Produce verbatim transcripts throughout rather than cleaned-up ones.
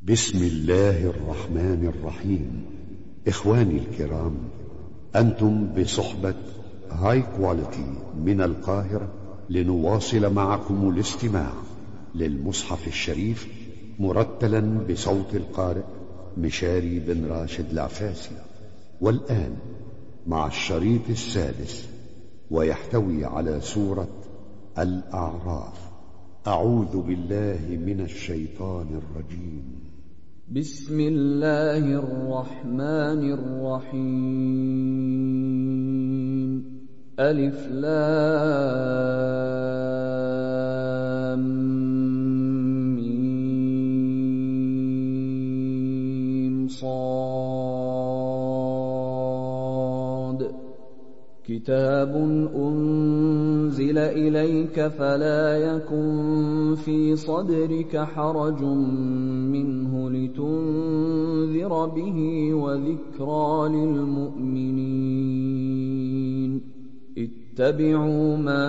بسم الله الرحمن الرحيم. إخواني الكرام، أنتم بصحبة هاي كواليتي من القاهرة لنواصل معكم الاستماع للمصحف الشريف مرتلا بصوت القارئ مشاري بن راشد العفاسي. والآن مع الشريط السادس، ويحتوي على سورة الأعراف. أعوذ بالله من الشيطان الرجيم. بسم الله الرحمن الرحيم. ألف لام ميم صاد. كتاب أنزل إليك فلا يكن في صدرك حرج منه لتنذر به وذكرى للمؤمنين. اتبعوا ما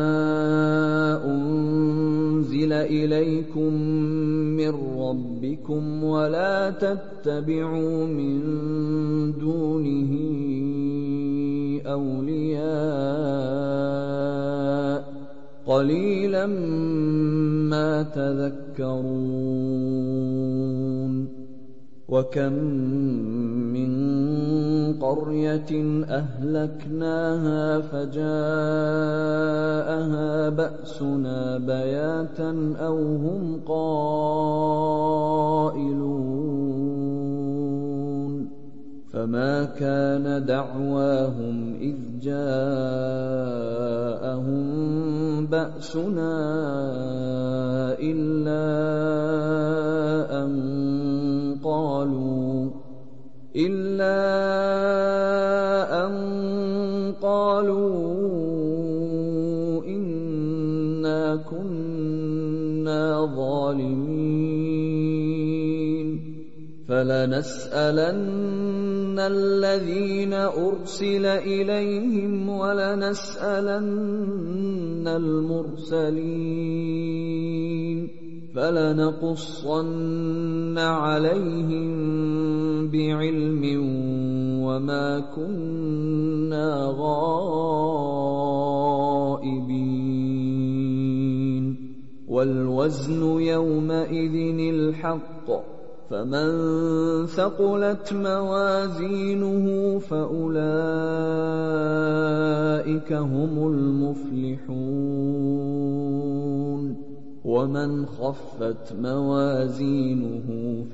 أنزل إليكم من ربكم ولا تتبعوا من دونه أولياء قليلا ما تذكرون. وكم من قرية أهلكناها فجاءها بأسنا بياتا أو هم قائلون. فما كان دعواهم إذ جاءهم بأسنا إلا أن قالوا إلا أن قالوا إنا كنا ظالمين. فلنسألن الذين أرسل إليهم ولنسألن المرسلين. فلنقصن عليهم بعلم وما كنا غائبين. والوزن يومئذ الحق، فمن ثقلت موازينه فأولئك هم المفلحون. ومن خفت موازينه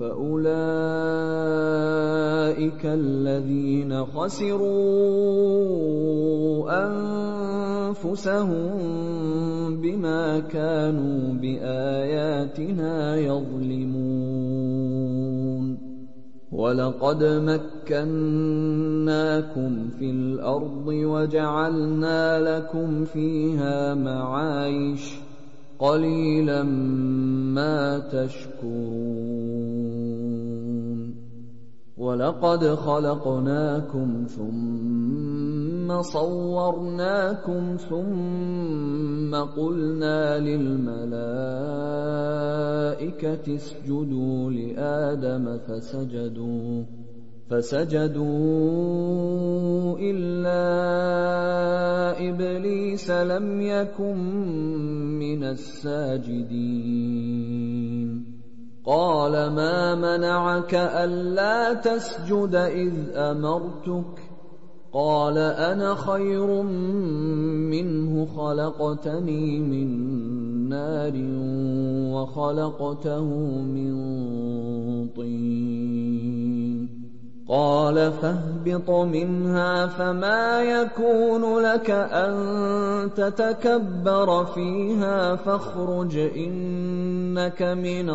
فأولئك الذين خسروا أنفسهم بما كانوا بآياتنا يظلمون. ولقد مكناكم في الأرض وجعلنا لكم فيها معايش قليلا ما تشكرون. ولقد خلقناكم ثم صورناكم ثم قلنا للملائكة اسجدوا لآدم فسجدوا فسجدوا إلا إبليس لم يكن من الساجدين. قال ما منعك ألا تسجد إذ أمرتك؟ قال أنا خير منه خلقتني من نار وخلقته من طين. قال فاهبط منها فما يكون لك أن تتكبر فيها فاخرج إنك من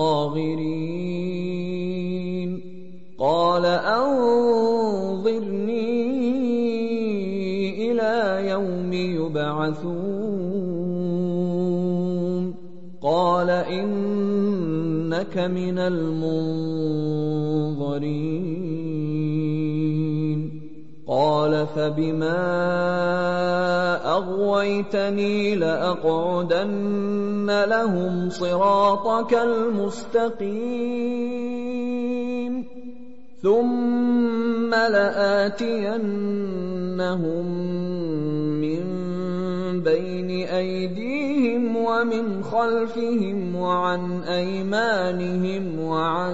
الصاغرين. قال أنظرني إلى يوم يبعثون. قال إنك من المنظرين. قال فبما أغويتني لأقعدن لهم صراطك المستقيم ثم لآتينهم من بين أيديهم ومن خلفهم وعن أيمانهم وعن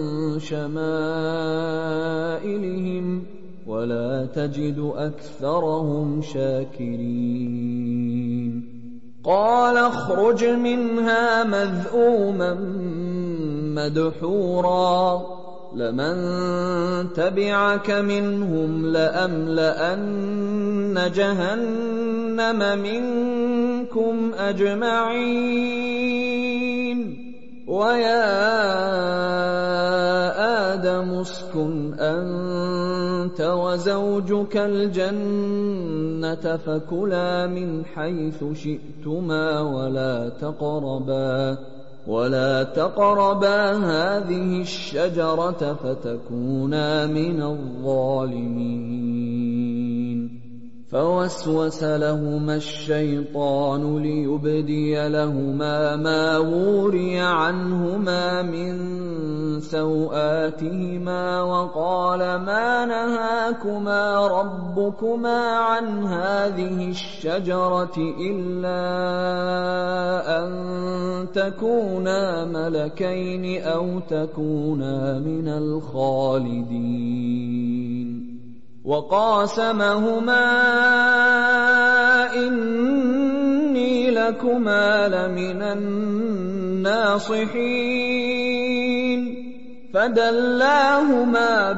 شمائلهم ولا تجد أكثرهم شاكرين قال اخرج منها مذءوما مدحورا لمن تبعك منهم لأملأن جهنم منكم أجمعين ويا آدم اسكن أنت وزوجك الجنة فكلا من حيث شئتما ولا تقربا ولا تقربا هذه الشجرة فتكونا من الظالمين فوسوس لهما الشيطان ليبدي لهما ما وري عنهما من سوآتهما وقال ما نهاكما ربكما عن هذه الشجرة إلا أن تكونا ملكين أو تكونا من الخالدين وقاسمهما إني لكما لمن الناصحين فدلاهما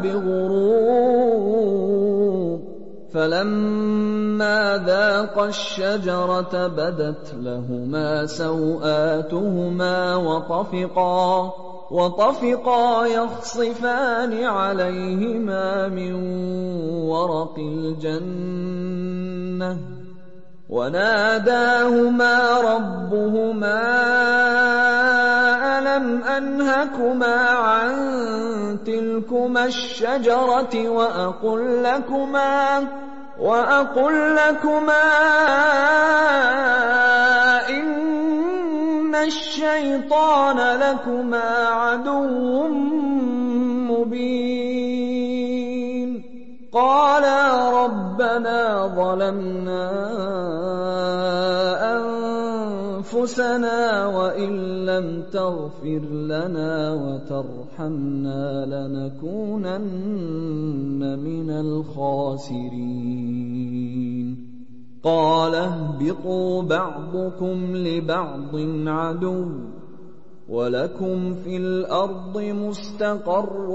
بغرور فلما ذاقا الشجرة بدت لهما سوآتهما وطفقا وطفقا يخصفان عليهما من ورق الجنة وناداهما ربهما ألم أنهكما عن تلكما الشجرة وأقل لكما وأقل لكما إن الشيطان لكما عدو مبين قالا ربنا ظلمنا أنفسنا وإن لم تغفر لنا وترحمنا لنكونن من الخاسرين قال اهبطوا بعضكم لبعض عدو ولكم في الأرض مستقر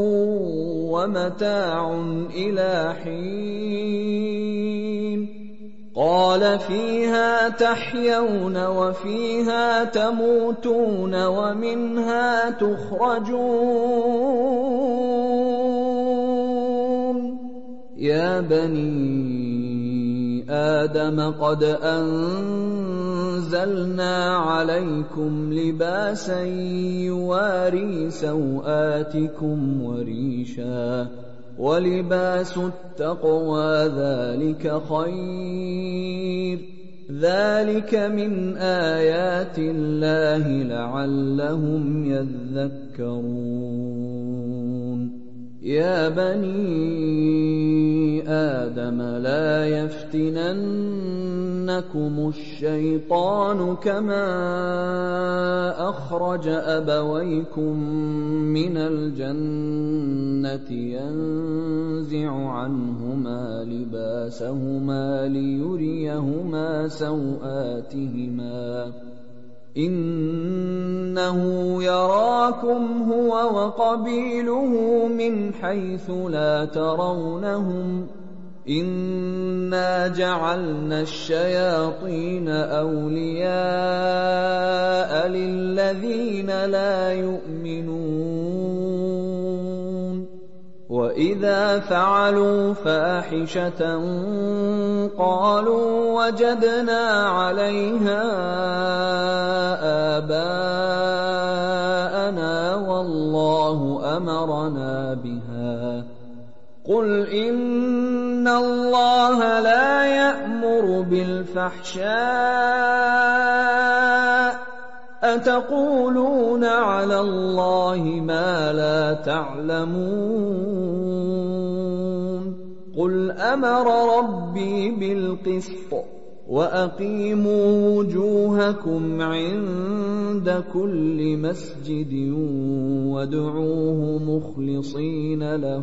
ومتاع إلى حين قال فيها تحيون وفيها تموتون ومنها تخرجون يا بني آدم قد أنزلنا عليكم لباسا يواري سوآتكم وريشا ولباس التقوى ذلك خير ذلك من آيات الله لعلهم يذكرون يا بني آدم لا يفتننكم الشيطان كما أخرج أبويكم من الجنة ينزع عنهما لباسهما ليريهما سوآتهما إنه يراكم هو وقبيله من حيث لا ترونهم إنا جعلنا الشياطين أولياء للذين لا يؤمنون وإذا فعلوا فاحشة قالوا وجدنا عليها آباءنا والله أمرنا بها قُلْ إِنَّ اللَّهَ لَا يَأْمُرُ بِالْفَحْشَاءِ أَتَقُولُونَ عَلَى اللَّهِ مَا لَا تَعْلَمُونَ قُلْ أَمَرَ رَبِّي بِالْقِسْطِ وَأَقِيمُوا وُجُوهَكُمْ عِندَ كُلِّ مَسْجِدٍ وَادْعُوهُ مُخْلِصِينَ لَهُ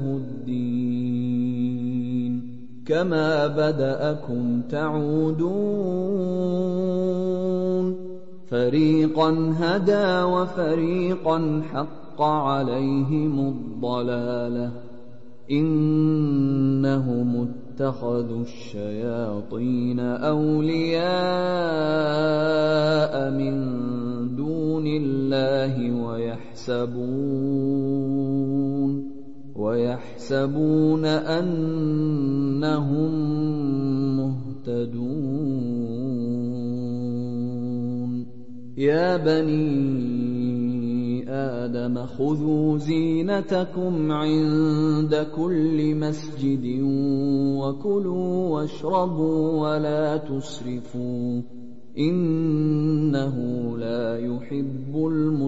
الدِّينَ كَمَا بَدَأَكُمْ تعودون فَرِيقًا هَدَىٰ وَفَرِيقًا حَقَّ عَلَيْهِمُ الضَّلَالَةُ إِنَّهُمُ اتَّخَذُوا الشَّيَاطِينَ أَوْلِيَاءَ مِن دُونِ اللَّهِ وَيَحْسَبُونَ وَيَحْسَبُونَ أَنَّهُم مُّهْتَدُونَ يَا بَنِي آدَمَ خُذُوا زِينَتَكُمْ عِندَ كُلِّ مَسْجِدٍ وَكُلُوا وَاشْرَبُوا وَلَا تُسْرِفُوا إِنَّهُ لَا يُحِبُّ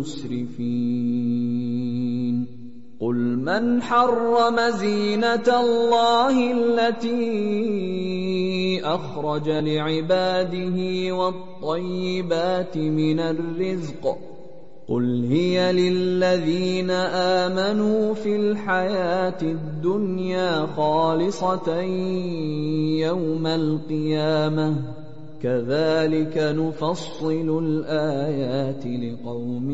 الْمُسْرِفِينَ قُلْ مَنْ حَرَّمَ زِينَةَ اللَّهِ الَّتِي أَخْرَجَ لِعِبَادِهِ وَالطَّيِّبَاتِ مِنَ الرِّزْقِ قُلْ هِيَ لِلَّذِينَ آمَنُوا فِي الْحَيَاةِ الدُّنْيَا خَالِصَةً يَوْمَ الْقِيَامَةِ كَذَلِكَ نُفَصِّلُ الْآيَاتِ لِقَوْمٍ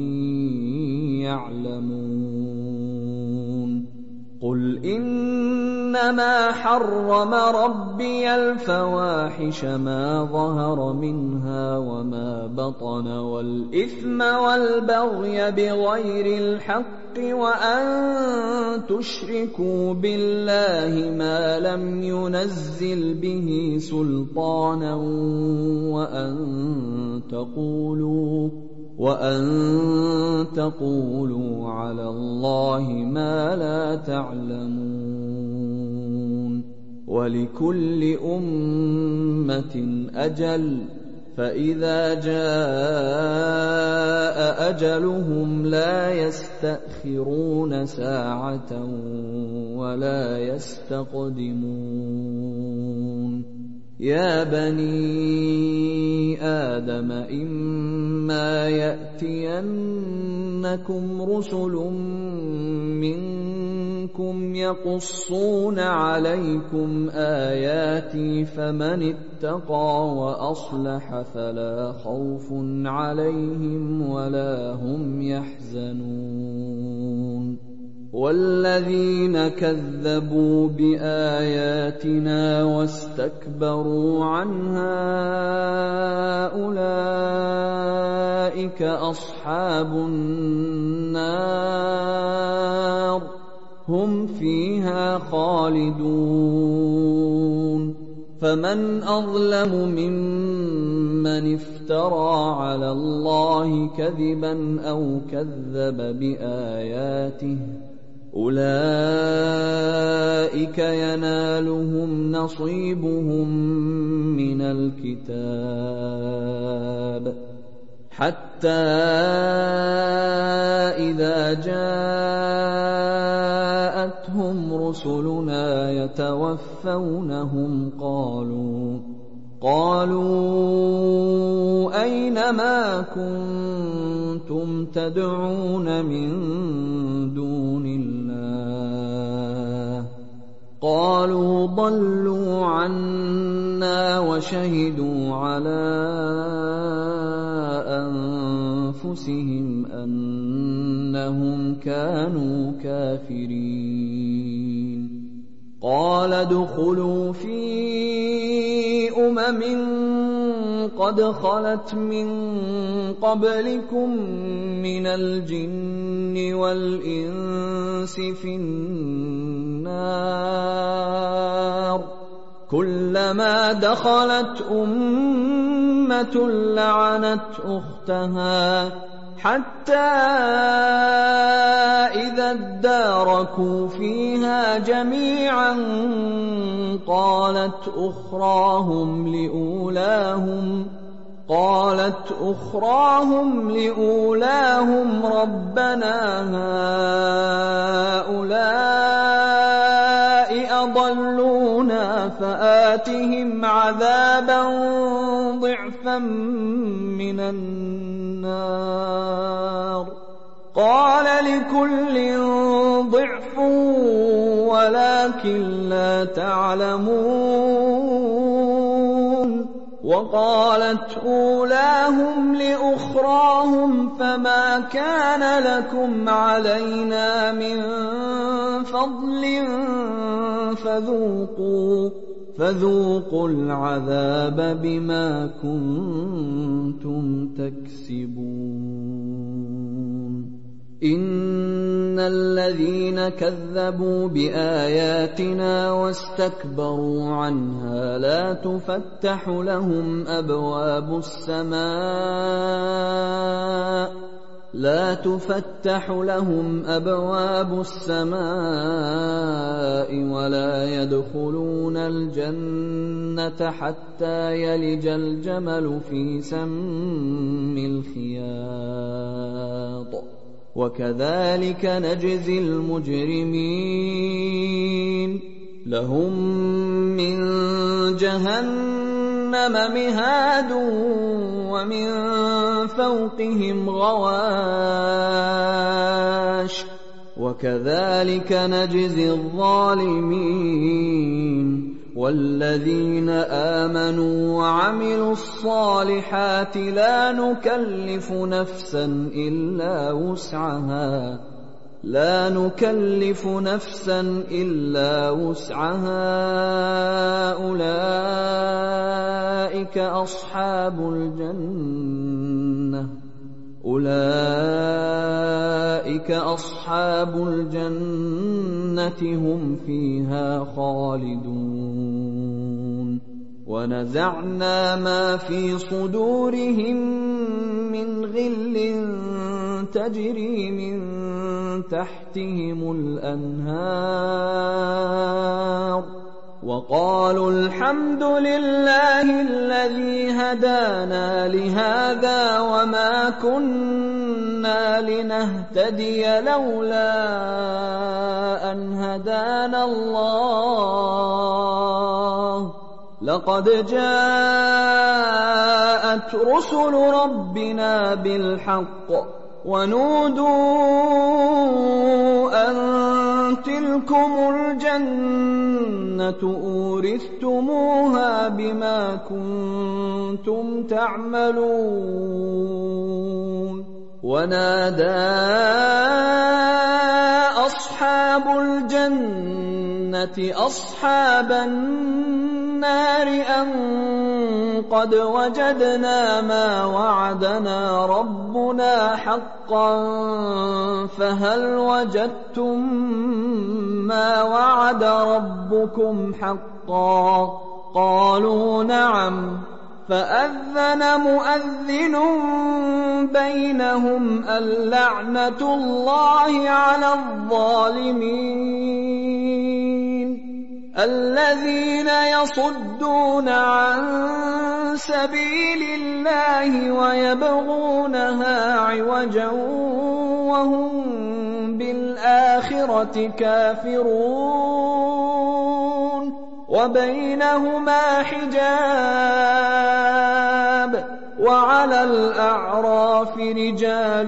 يَعْلَمُونَ قُلْ إِنَّمَا حَرَّمَ رَبِّيَ الْفَوَاحِشَ مَا ظَهَرَ مِنْهَا وَمَا بَطَنَ وَالْإِثْمَ وَالْبَغْيَ بِغَيْرِ الْحَقِّ وَأَن تُشْرِكُوا بِاللَّهِ مَا لَمْ يُنَزِّلْ بِهِ سُلْطَانًا وَأَن تَقُولُوا وَأَن تَقُولُوا عَلَى اللَّهِ مَا لَا تَعْلَمُونَ وَلِكُلِّ أُمَّةٍ أَجَلٌ فَإِذَا جَاءَ أَجَلُهُمْ لَا يَسْتَأْخِرُونَ سَاعَةً وَلَا يَسْتَقْدِمُونَ يَا بَنِي آدَمَ إِمَّا يَأْتِيَنَّكُمْ رُسُلٌ مِّنكُمْ يَقُصُّونَ عَلَيْكُمْ آيَاتِي فَمَنِ اتَّقَىٰ وَأَصْلَحَ فَلَا خَوْفٌ عَلَيْهِمْ وَلَا هُمْ يَحْزَنُونَ وَالَّذِينَ كَذَّبُوا بِآيَاتِنَا وَاسْتَكْبَرُوا عَنْهَا أُولَٰئِكَ أَصْحَابُ النَّارِ هُمْ فِيهَا خَالِدُونَ فَمَنْ أَظْلَمُ مِمَّنِ افْتَرَىٰ عَلَى اللَّهِ كَذِبًا أَوْ كَذَّبَ بِآيَاتِهِ أُولَٰئِكَ يَنَالُهُمْ نَصِيبُهُم مِّنَ الْكِتَابِ حَتَّىٰ إِذَا جَاءَتْهُمْ رُسُلُنَا يَتَوَفَّوْنَهُمْ قَالُوا قَالُوا أَيْنَ مَا كُنتُمْ تَدْعُونَ مِن دُونِ اللَّهِ قَالُوا ضَلُّوا عَنَّا وَشَهِدُوا عَلَىٰ أَنفُسِهِمْ أَنَّهُمْ كَانُوا كَافِرِينَ قَالَ ادْخُلُوا فِي أُمَمٍ قَدْ خَلَتْ مِن قَبْلِكُم مِّنَ الْجِنِّ وَالْإِنسِ فِي النَّارِ كُلَّمَا دَخَلَتْ أُمَّةٌ لَّعَنَتْ أُخْتَهَا حَتَّىٰ إِذَا اداركوا فيها جميعا قالت أخراهم لأولاهم قالت أخراهم لأولاهم ربنا هؤلاء أضلونا فآتهم عذابا ضعفا من النار قال لكل ضعف ولكن لا تعلمون وقالت أولاهم لأخراهم فما كان لكم علينا من فضل فذوقوا فذوقوا العذاب بما كنتم تكسبون إن الذين كذبوا بآياتنا واستكبروا عنها لا تفتح لهم أبواب السماء لا تفتح لهم أبواب السماء ولا يدخلون الجنة حتى يلج الجمل في سم الخياط وكذلك نجزي المجرمين لهم من جهنم مهاد ومن فوقهم غواش وكذلك نجزي الظالمين والذين آمنوا وعملوا الصالحات لا نكلف نفسا إلا وسعها لا نكلف نفسا إلا وسعها أولئك أصحاب الجنة أولئك أصحاب الجنة هم فيها خالدون ونزعنا ما في صدورهم من غل تجري من تحتهم الأنهار وقالوا الحمد لله الذي هدانا لهذا وما كنا لنهتدي لولا أن هدانا الله لقد جاءت رسل ربنا بالحق ونودوا أن تلكم الجنة أورثتموها بما كنتم تعملون ونادى أصحاب الجنة أصحاب النار أن قد وجدنا ما وعدنا ربنا حقا فهل وجدتم ما وعد ربكم حقا قالوا نعم فأذن مؤذن بينهم اللعنة الله على الظالمين الذين يصدون عن سبيل الله ويبغونها عوجا وهم بالآخرة كافرون وبينهما حجاب وعلى الأعراف رجال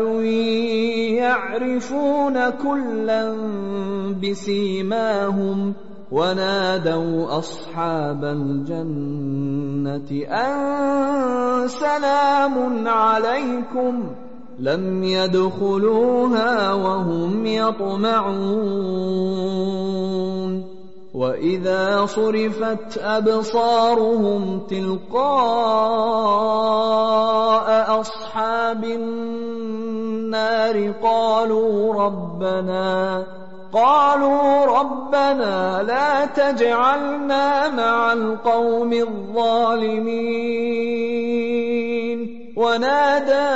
يعرفون كلا بسيماهم ونادوا أصحاب الجنة أن سلام عليكم لم يدخلوها وهم يطمعون وإذا صرفت أبصارهم تلقاء أصحاب النار قالوا ربنا قالوا ربنا لا تجعلنا مع القوم الظالمين ونادى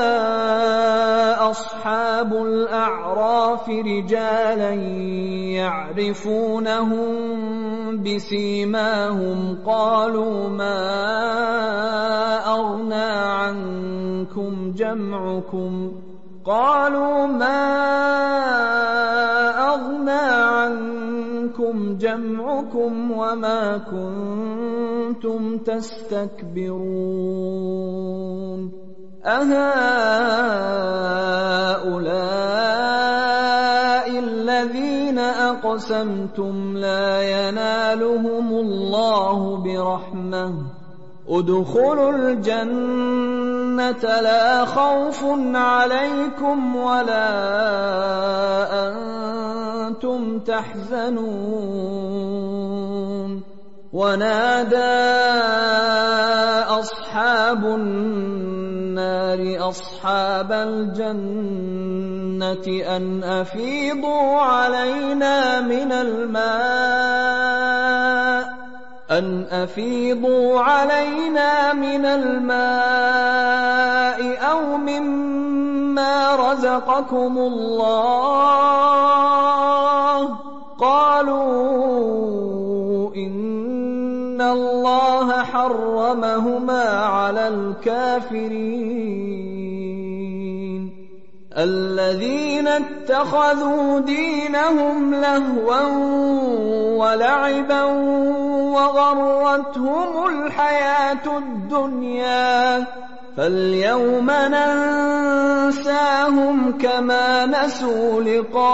أصحاب الأعراف رجالا يعرفونهم بسيماهم قالوا ما أغنى عنكم جمعكم قالوا ما أغنى عنكم جمعكم وما كنتم تستكبرون أهؤلاء الذين أقسمتم لا ينالهم الله برحمة ادخلوا الجنة لا خوف عليكم ولا أنتم تحزنون ونادى أصحاب النار أصحاب الجنة أن أفيضوا علينا من الماء أن أفيضوا علينا من الماء أو مما رزقكم الله قالوا إن الله حرمهما على الكافرين الذين اتخذوا دينهم لهوا ولعبا وغرتهم الحياة الدنيا فاليوم ننساهم كما نسوا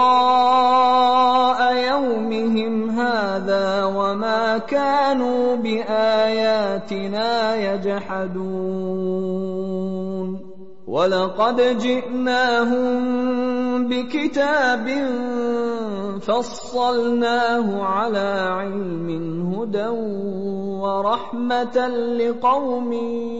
لقاء يومهم هذا وما كانوا بآياتنا يجحدون ولقد جئناهم بكتاب فصلناه على علم هدى ورحمة لقوم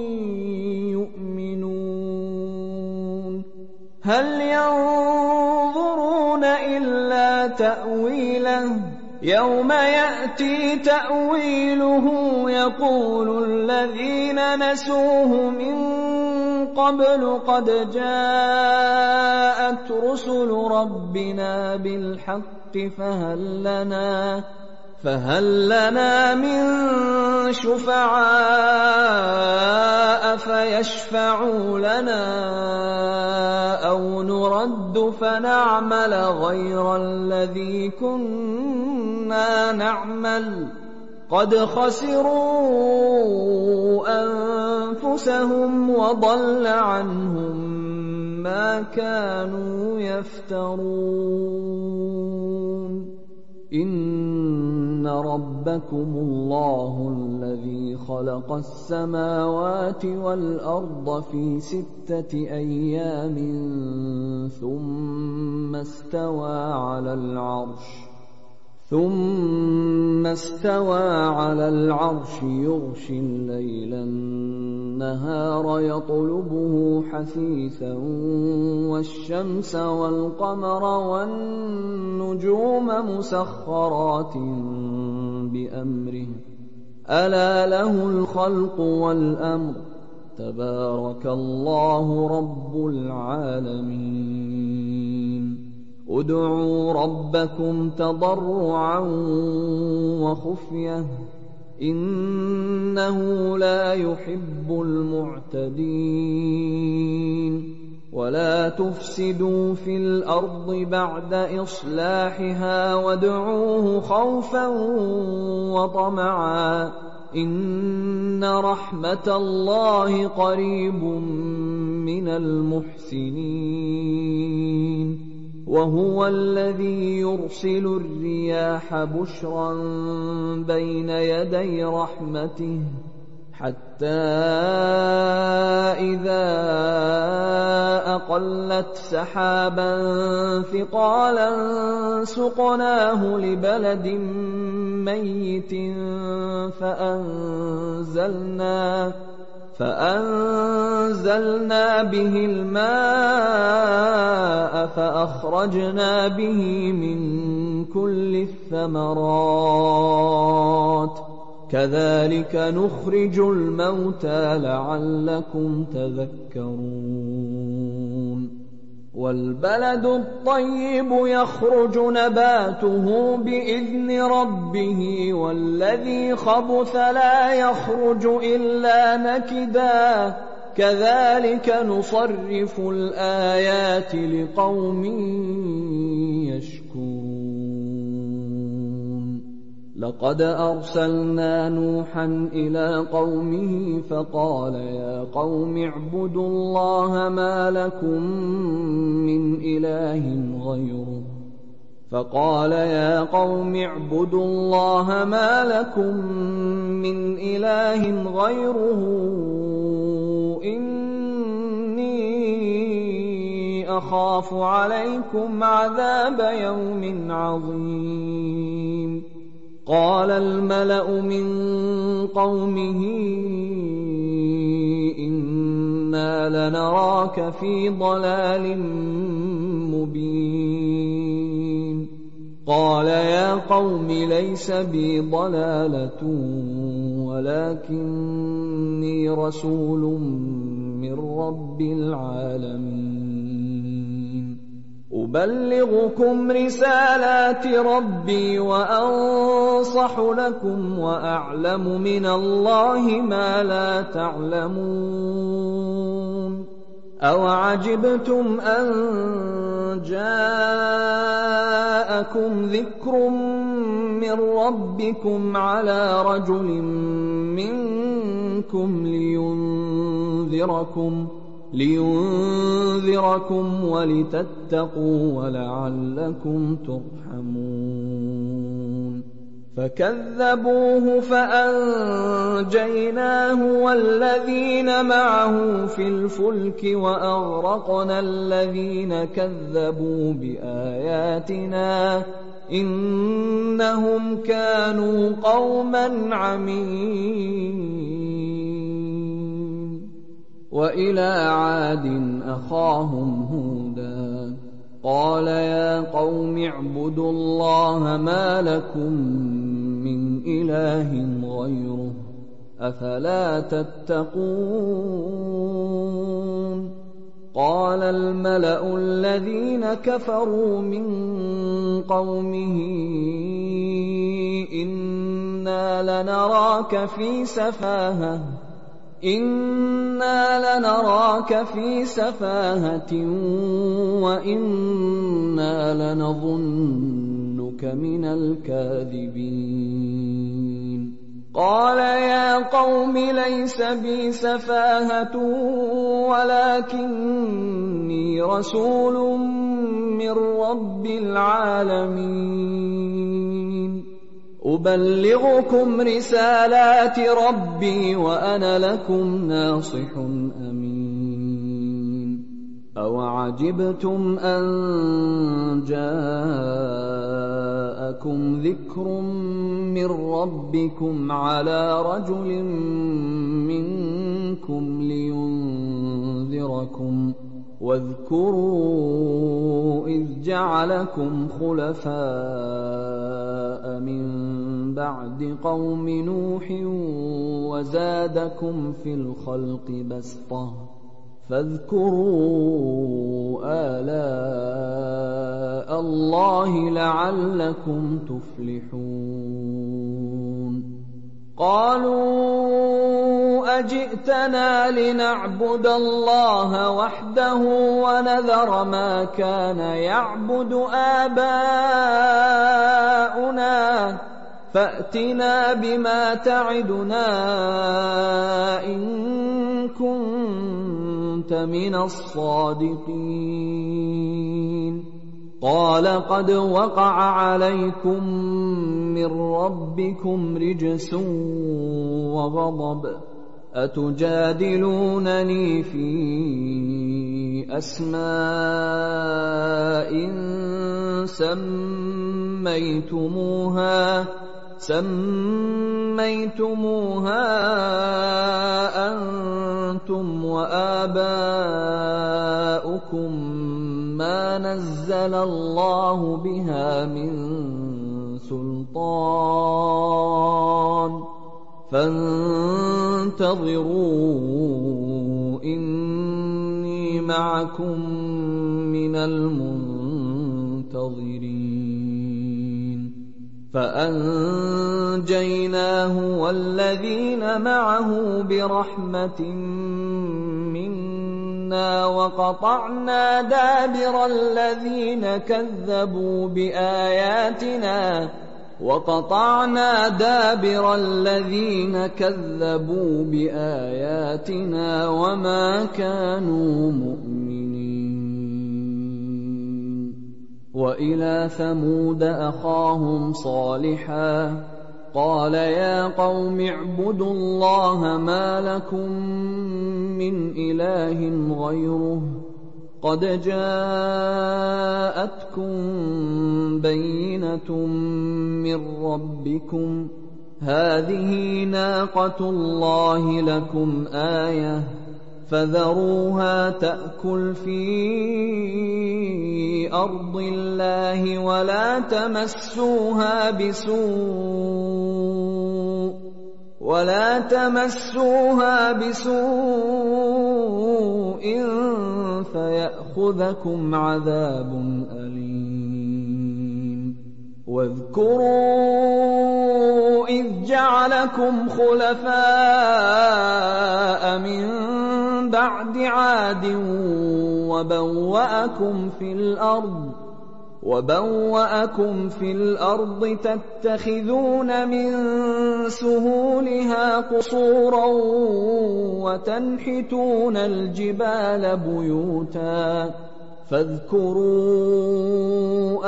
يؤمنون هل ينظرون إلا تأويله يوم يأتي تأويله يقول الذين نسوه من قبل قد جاءت رسل ربنا بالحق فهل لنا فهل لنا من شفعاء فيشفعوا لنا أو نرد فنعمل غير الذي كنا نعمل قد خسروا أنفسهم وضل عنهم ما كانوا يفترون إن ربكم الله الذي خلق السماوات والأرض في ستة أيام ثم استوى على العرش ثم استوى على العرش يغشي الليل النهار يطلبه حثيثا والشمس والقمر والنجوم مسخرات بأمره ألا له الخلق والأمر تبارك الله رب العالمين ادعوا ربكم تضرعا وخفية إنه لا يحب المعتدين ولا تفسدوا في الأرض بعد إصلاحها وادعوه خوفا وطمعا إن رحمة الله قريب من المحسنين وهو الذي يرسل الرياح بشرا بين يدي رحمته حتى إذا أقلت سحابا ثقالا سقناه لبلد ميت فأنزلنا فأنزلنا به الماء فأخرجنا به من كل الثمرات كذلك نخرج الموتى لعلكم تذكرون والبلد الطيب يخرج نباته بإذن ربه والذي خبث لا يخرج إلا نكدا كذلك نصرف الآيات لقوم يشكرون لقد أرسلنا نوحا إلى قومه فقال يا قوم اعبدوا الله ما لكم من إله غيره فقال يا قوم اعبدوا الله ما لكم من إله غيره إني أخاف عليكم عذاب يوم عظيم قال الملأ من قومه إنا لنراك في ضلال مبين قال يا قوم ليس بي ضلالة ولكني رسول من رب العالمين أبلغكم رسالات ربي وأنصح لكم وأعلم من الله ما لا تعلمون أوعجبتم أن جاءكم ذكر من ربكم على رجل منكم لينذركم لينذركم ولتتقوا ولعلكم ترحمون فكذبوه فأنجيناه والذين معه في الفلك وأغرقنا الذين كذبوا بآياتنا إنهم كانوا قوما عمين وإلى عاد أخاهم هودا قال يا قوم اعبدوا الله ما لكم من إله غيره أفلا تتقون قال الملأ الذين كفروا من قومه إنا لنراك في سفاهة إنا لنراك في سفاهة وإنا لنظنك من الكاذبين قال يا قوم ليس بي سفاهة ولكني رسول من رب العالمين أبلغكم رسالات ربي وأنا لكم ناصح أمين أوعجبتم أن جاءكم ذكر من ربكم على رجل منكم لينذركم واذكروا إذ جعلكم خلفاء من بعد قوم نوح وزادكم في الخلق بسطة فاذكروا آلاء الله لعلكم تفلحون قالوا أجئتنا لنعبد الله وحده ونذر ما كان يعبد آباؤنا فأتنا بما تعدنا إن كنت من الصادقين قال قد وقع عليكم من ربكم رجس وغضب أتجادلونني في أسماء سميتموها سميتموها أنتم وآباؤكم ما نزل الله بها من سلطان فانتظروا إني معكم من المنتظرين فأنجيناه والذين معه برحمة منا وقطعنا دابر الذين كذبوا بآياتنا وقطعنا دابر الذين كذبوا بآياتنا وما كانوا مؤمنين وإلى ثمود أخاهم صالحا قال يا قوم اعبدوا الله ما لكم من إله غيره قد جاءتكم بينة من ربكم هذه ناقة الله لكم آية فذروها تأكل في أرض الله ولا تمسوها بسوء ولا تمسوها بسوء فيأخذكم عذاب أليم واذكروا إذ جعلكم خلفاء من بعد عاد وبوأكم في الأرض وبوأكم في الأرض تتخذون من سهولها قصورا وتنحتون الجبال بيوتا فاذكروا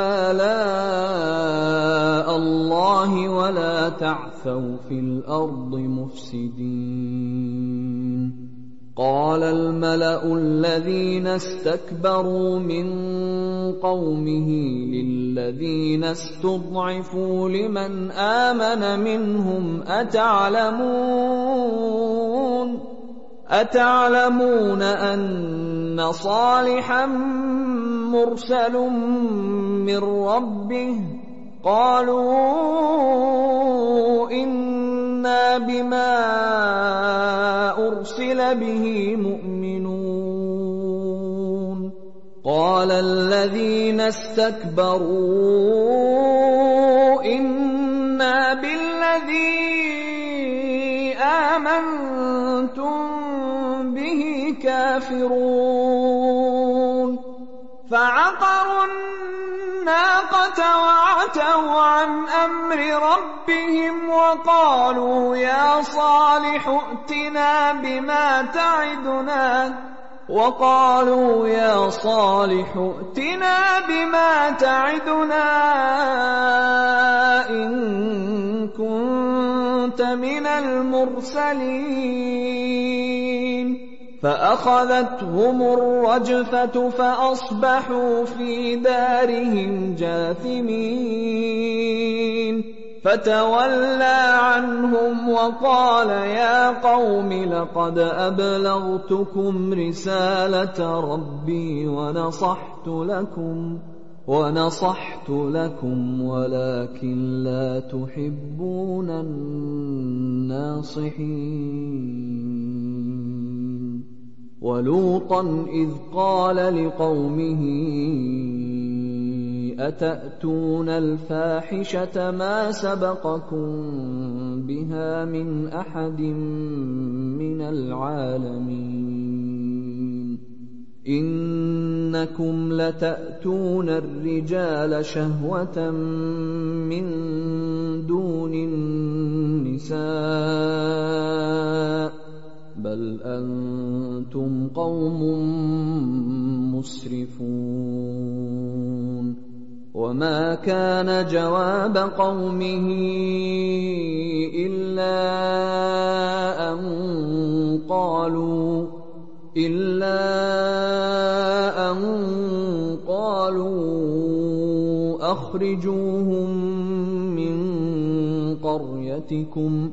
آلاء الله ولا تعثوا في الأرض مفسدين قال الملأ الذين استكبروا من قومه للذين استضعفوا لمن آمن منهم أتعلمون أتعلمون أن صالحا مرسل من ربه قالوا إنا بما أرسل به مؤمنون قال الذين استكبروا إنا بالذي آمنتم به كافرون فعقروا الناقة وعتوا عن أمر ربهم وقالوا يا صالح ائتنا بما تعدنا وقالوا يا صالح ائتنا بما تعدنا إن كنت من المرسلين فأخذتهم الرجفة فأصبحوا في دارهم جاثمين فتولى عنهم وقال يا قوم لقد أبلغتكم رسالة ربي ونصحت لكم ونصحت لكم ولكن لا تحبون الناصحين ولوطا إذ قال لقومه أتأتون الفاحشة ما سبقكم بها من أحد من العالمين إنكم لتأتون الرجال شهوة من دون النساء بل أنتم قوم مسرفون وما كان جواب قومه إلا أن قالوا إلا أن قالوا أخرجوهم من قريتكم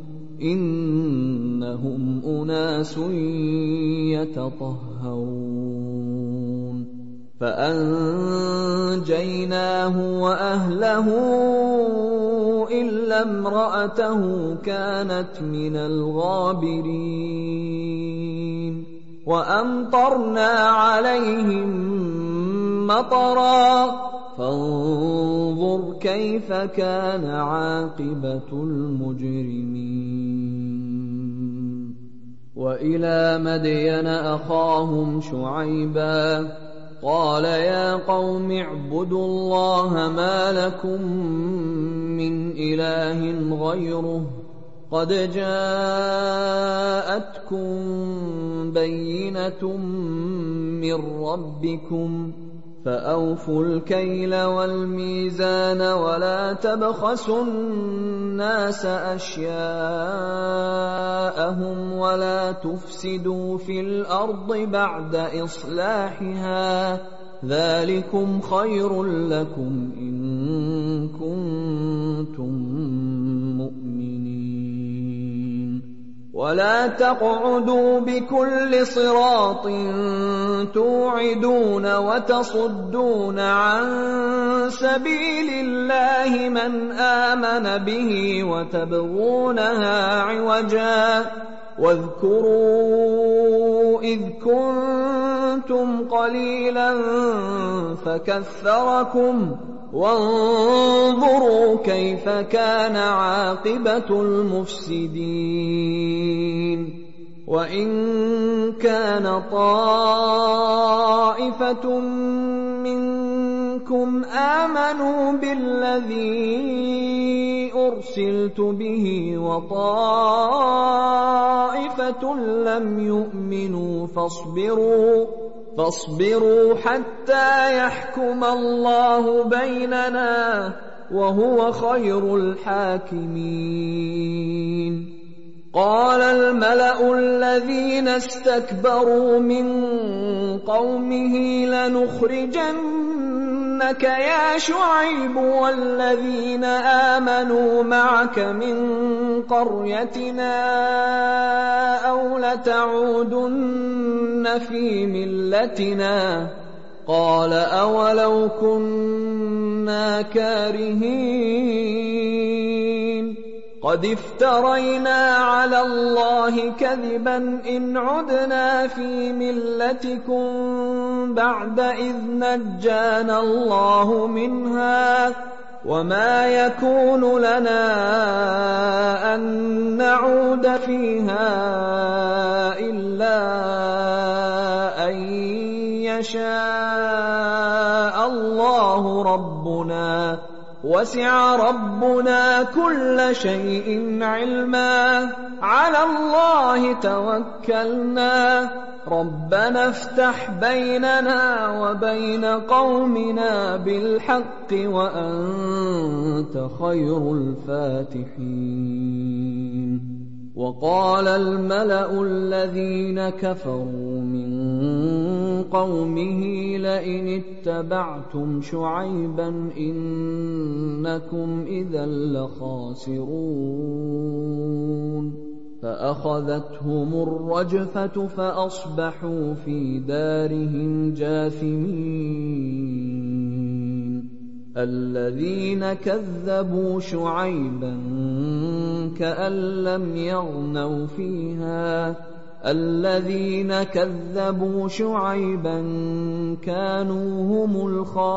إنهم أناس يتطهرون فأنجيناه وأهله إلا امرأته كانت من الغابرين وأمطرنا عليهم مطرا فانظر كيف كان عاقبة المجرمين وإلى مدين أخاهم شعيبا قال يا قوم اعبدوا الله ما لكم من إله غيره قد جاءتكم بينة من ربكم فأوفوا الكيل والميزان ولا تبخسوا الناس أشياءهم ولا تفسدوا في الأرض بعد إصلاحها ذلكم خير لكم إن كنتم مؤمنين ولا تقعدوا بكل صراط توعدون وتصدون عن سبيل الله من آمن به وتبغونها عوجا واذكروا إذ كنتم قليلا فكثركم وانظروا كيف كان عاقبة المفسدين وإن كان طائفة منكم آمنوا بالذي أرسلت به وطائفة لم يؤمنوا فاصبروا فاصبروا حتى يحكم الله بيننا وهو خير الحاكمين قال الملأ الذين استكبروا من قومه لنخرجنك يا شعيب والذين آمنوا معك من قريتنا أو لتعودن في ملتنا قال أولو كنا كارهين قد افترينا على الله كذبا إن عدنا في ملتكم بعد إذ نجانا الله منها وما يكون لنا أن نعود فيها إلا أن يشاء الله ربنا وسع ربنا كل شيء علما على الله توكلنا ربنا افتح بيننا وبين قومنا بالحق وأنت خير الفاتحين وقال الملأ الذين كفروا من قومه لئن اتبعتم شعيبا إنكم إذا لخاسرون فأخذتهم الرجفة فأصبحوا في دارهم جاثمين الذين كذبوا شعيبا كأن لم يغنوا فيها الذين كذبوا شعيبا كانوا هم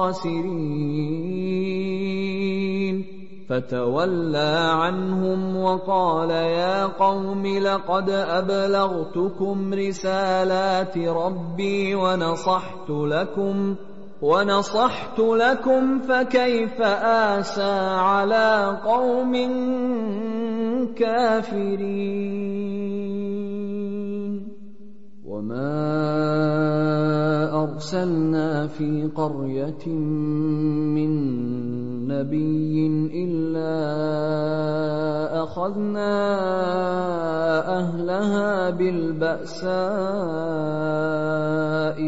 الخاسرين فتولى عنهم وقال يا قوم لقد أبلغتكم رسالات ربي ونصحت لكم ونصحت لكم فكيف آسى على قوم كافرين وما أرسلنا في قرية من نبي إلا أخذنا أهلها بالبأساء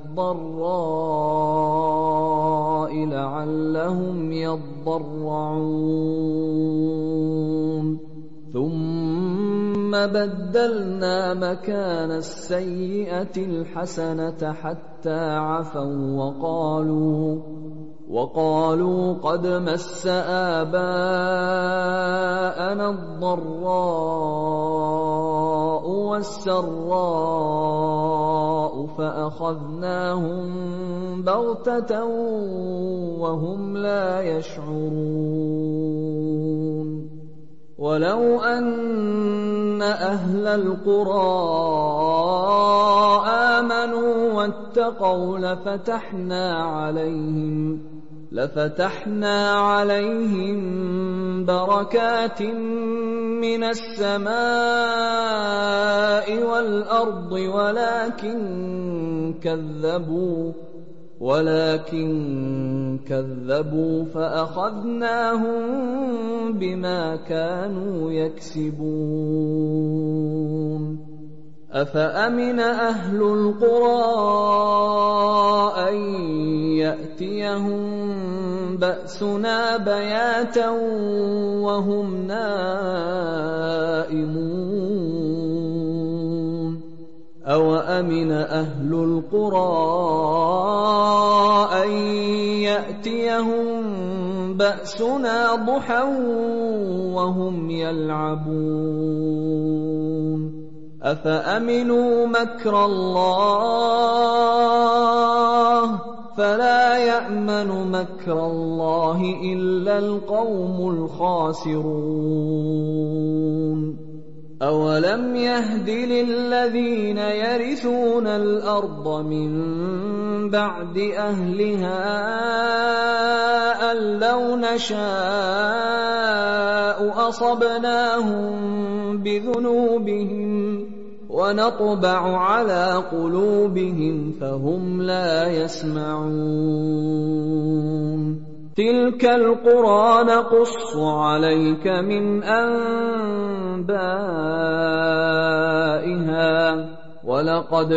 والضراء لعلهم يضرعون ثم ثُمَّ بَدَّلْنَا مَكَانَ السَّيِّئَةِ الْحَسَنَةَ حَتَّى عَفَوا وَقَالُوا وَقَالُوا قَدْ مَسَّ آبَاءَنَا الضَّرَّاءُ وَالسَّرَّاءُ فَأَخَذْنَاهُم بَغْتَةً وَهُمْ لَا يَشْعُرُونَ وَلَوْ أَنَّ أَهْلَ الْقُرَىٰ آمَنُوا وَاتَّقَوْا لَفَتَحْنَا عَلَيْهِمْ لَفَتَحْنَا عَلَيْهِم بَرَكَاتٍ مِّنَ السَّمَاءِ وَالْأَرْضِ وَلَٰكِن كَذَّبُوا ولكن كذبوا فأخذناهم بما كانوا يكسبون أفأمن أهل القرى أن يأتيهم بأسنا بياتا وهم نائمون أوأمن أهل القرى أن يأتيهم بأسنا ضحى وهم يلعبون أفأمنوا مكر الله فلا يأمن مكر الله إلا القوم الخاسرون أَوَلَمْ يَهْدِ لِلَّذِينَ يَرِثُونَ الْأَرْضَ مِن بَعْدِ أَهْلِهَا أَن لَّوْ نَشَاءُ أَصَبْنَاهُم بِذُنُوبِهِمْ وَنَطْبَعُ عَلَىٰ قُلُوبِهِمْ فَهُمْ لَا يَسْمَعُونَ تِلْكَ الْقُرَىٰ نَقُصُّ عَلَيْكَ مِنْ أَنبَائِهَا وَلَقَدْ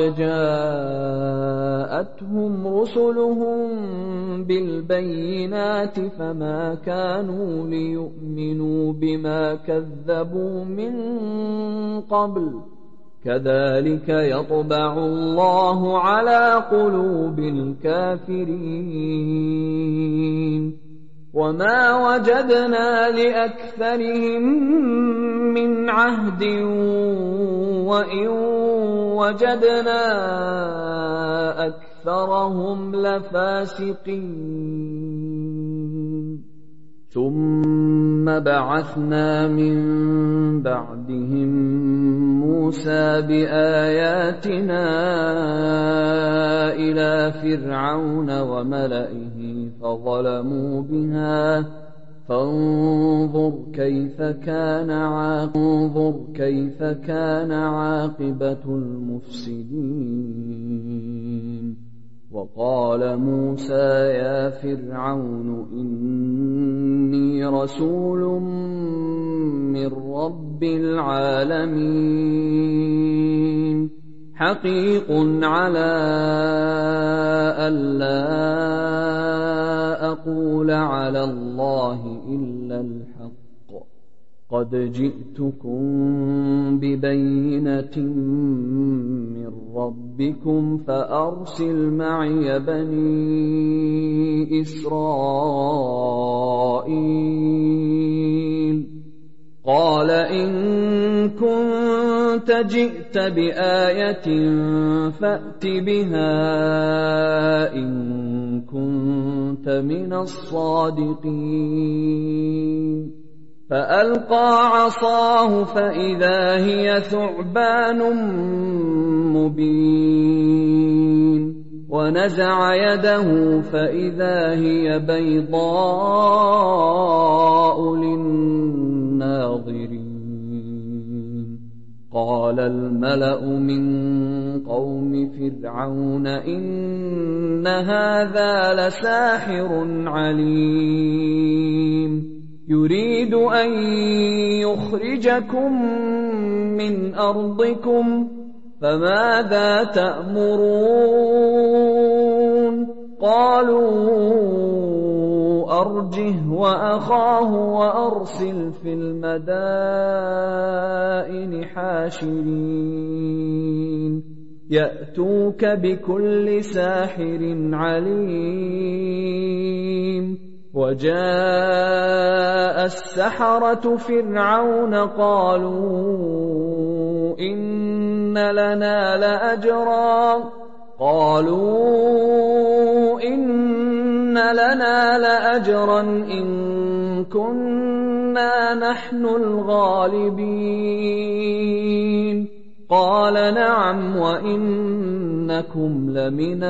جَاءَتْهُمْ رُسُلُهُم بِالْبَيِّنَاتِ فَمَا كَانُوا لِيُؤْمِنُوا بِمَا كَذَّبُوا مِن قَبْلُ كَذَلِكَ يَطْبَعُ اللَّهُ عَلَىٰ قُلُوبِ الْكَافِرِينَ وَمَا وَجَدْنَا لِأَكْثَرِهِم مِّنْ عَهْدٍ وَإِن وَجَدْنَا أَكْثَرَهُمْ لَفَاسِقِينَ ثُمَّ بَعَثْنَا مِن بَعْدِهِم مُّوسَىٰ بِآيَاتِنَا إِلَىٰ فِرْعَوْنَ وَمَلَئِهِ فَظَلَمُوا بِهَا فانظُرْ كَيْفَ كَانَ عَاقِبَةُ كيف كان عاقبة الْمُفْسِدِينَ وَقَالَ مُوسَىٰ يَا فِرْعَوْنُ إِنِّي رَسُولٌ مِّن رَّبِّ الْعَالَمِينَ حَقِيقٌ عَلَىٰ أَلَّا أَقُولَ عَلَى اللَّهِ إِلَّا الْحَقَّ قَدْ جِئْتُكُم بِبَيِّنَةٍ مِّن رَّبِّكُمْ فَأَرْسِلْ مَعِيَ بَنِي إِسْرَائِيلَ قَالَ إِن كُنتَ جِئْتَ بِآيَةٍ فَأْتِ بِهَا إِن كُنتَ مِنَ الصَّادِقِينَ فَأَلْقَىٰ عَصَاهُ فَإِذَا هِيَ ثُعْبَانٌ مُّبِينٌ وَنَزَعَ يَدَهُ فَإِذَا هِيَ بَيْضَاءُ لِلنَّاظِرِينَ قَالَ الْمَلَأُ مِن قَوْمِ فِرْعَوْنَ إِنَّ هَٰذَا لَسَاحِرٌ عَلِيمٌ يُرِيدُ أَن يُخْرِجَكُم مِّنْ أَرْضِكُمْ فَمَاذَا تَأْمُرُونَ قَالُوا أرجه وأخاه وأرسل في المدائن حاشرين يأتوك بكل ساحر عليم وجاء السحرة فرعون قالوا إن لنا لأجرا قالوا إن لنا لأجرا إن كنا نحن الغالبين قال نعم وإنكم لمن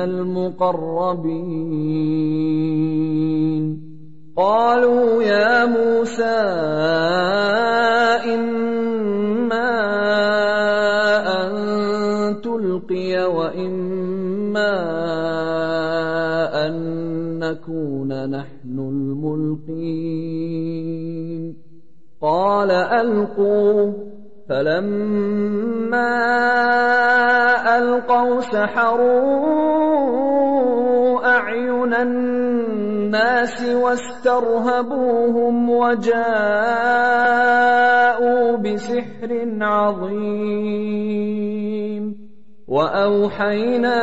المقربين قالوا يا موسى إما أن تلقي وإما أن نكون نحن الملقين قال ألقوا فلما ألقوا سحروا أعين الناس واسترهبوهم وجاءوا بسحر عظيم وأوحينا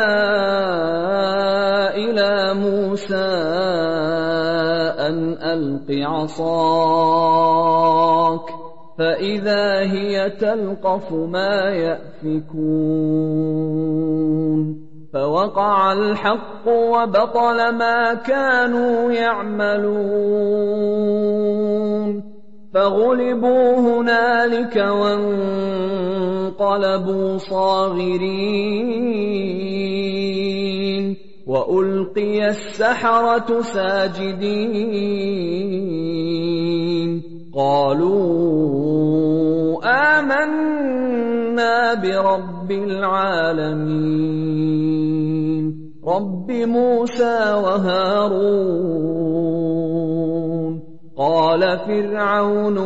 إلى موسى أن ألق عصاك فإذا هي تلقف ما يأفكون فوقع الحق وبطل ما كانوا يعملون فغلبوا هنالك وانقلبوا صاغرين وألقي السحرة ساجدين قالوا آمنا برب العالمين رب موسى وهارون قال فرعون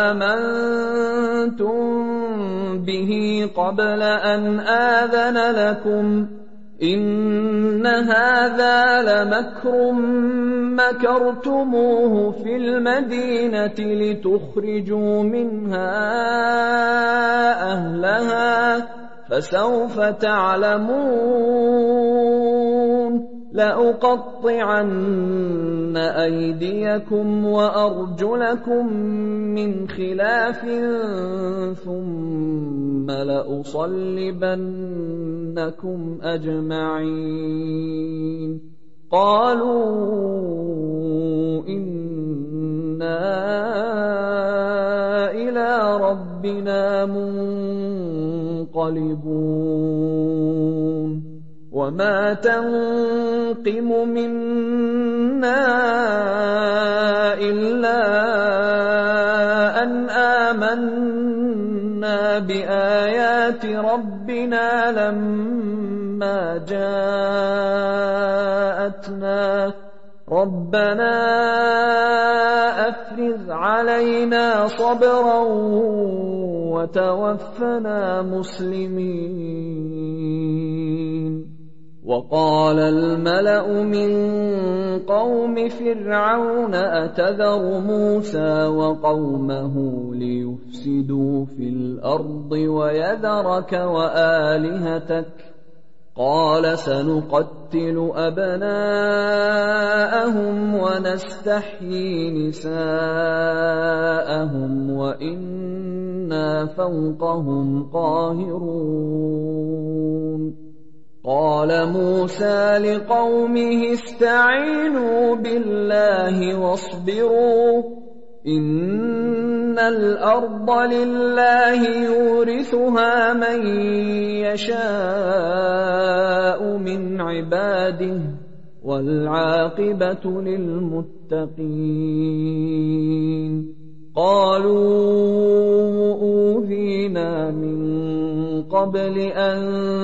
آمنتم به قبل أن آذن لكم إن هذا لمكر مكرتموه في المدينة لتخرجوا منها أهلها فسوف تعلمون لأقطعن أيديكم وأرجلكم من خلاف ثم لأصلبنكم أجمعين قالوا إنا إلى ربنا منقلبون وما تنقم منا إلا أن آمنا بآيات ربنا لما جاءتنا ربنا أفرغ علينا صبرا وتوفنا مسلمين وقال الملأ من قوم فرعون أتذر موسى وقومه ليفسدوا في الأرض ويذرك وآلهتك قال سنقتل أبناءهم ونستحيي نساءهم وإنا فوقهم قاهرون قال موسى لقومه استعينوا بالله واصبروا إن الأرض لله يورثها من يشاء من عباده والعاقبة للمتقين قالوا أوذينا من قبل أن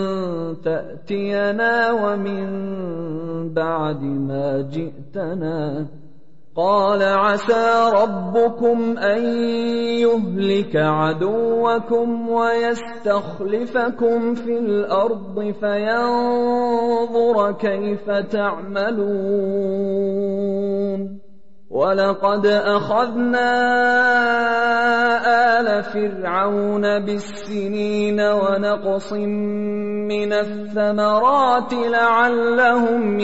تأتينا ومن بعد ما جئتنا قال عسى ربكم أن يهلك عدوكم ويستخلفكم في الأرض فينظر كيف تعملون وَلَقَدْ أَخَذْنَا آلَ فِرْعَوْنَ بِالسِّنِينَ وَنَقْصٍ مِّنَ الثَّمَرَاتِ لَعَلَّهُمْ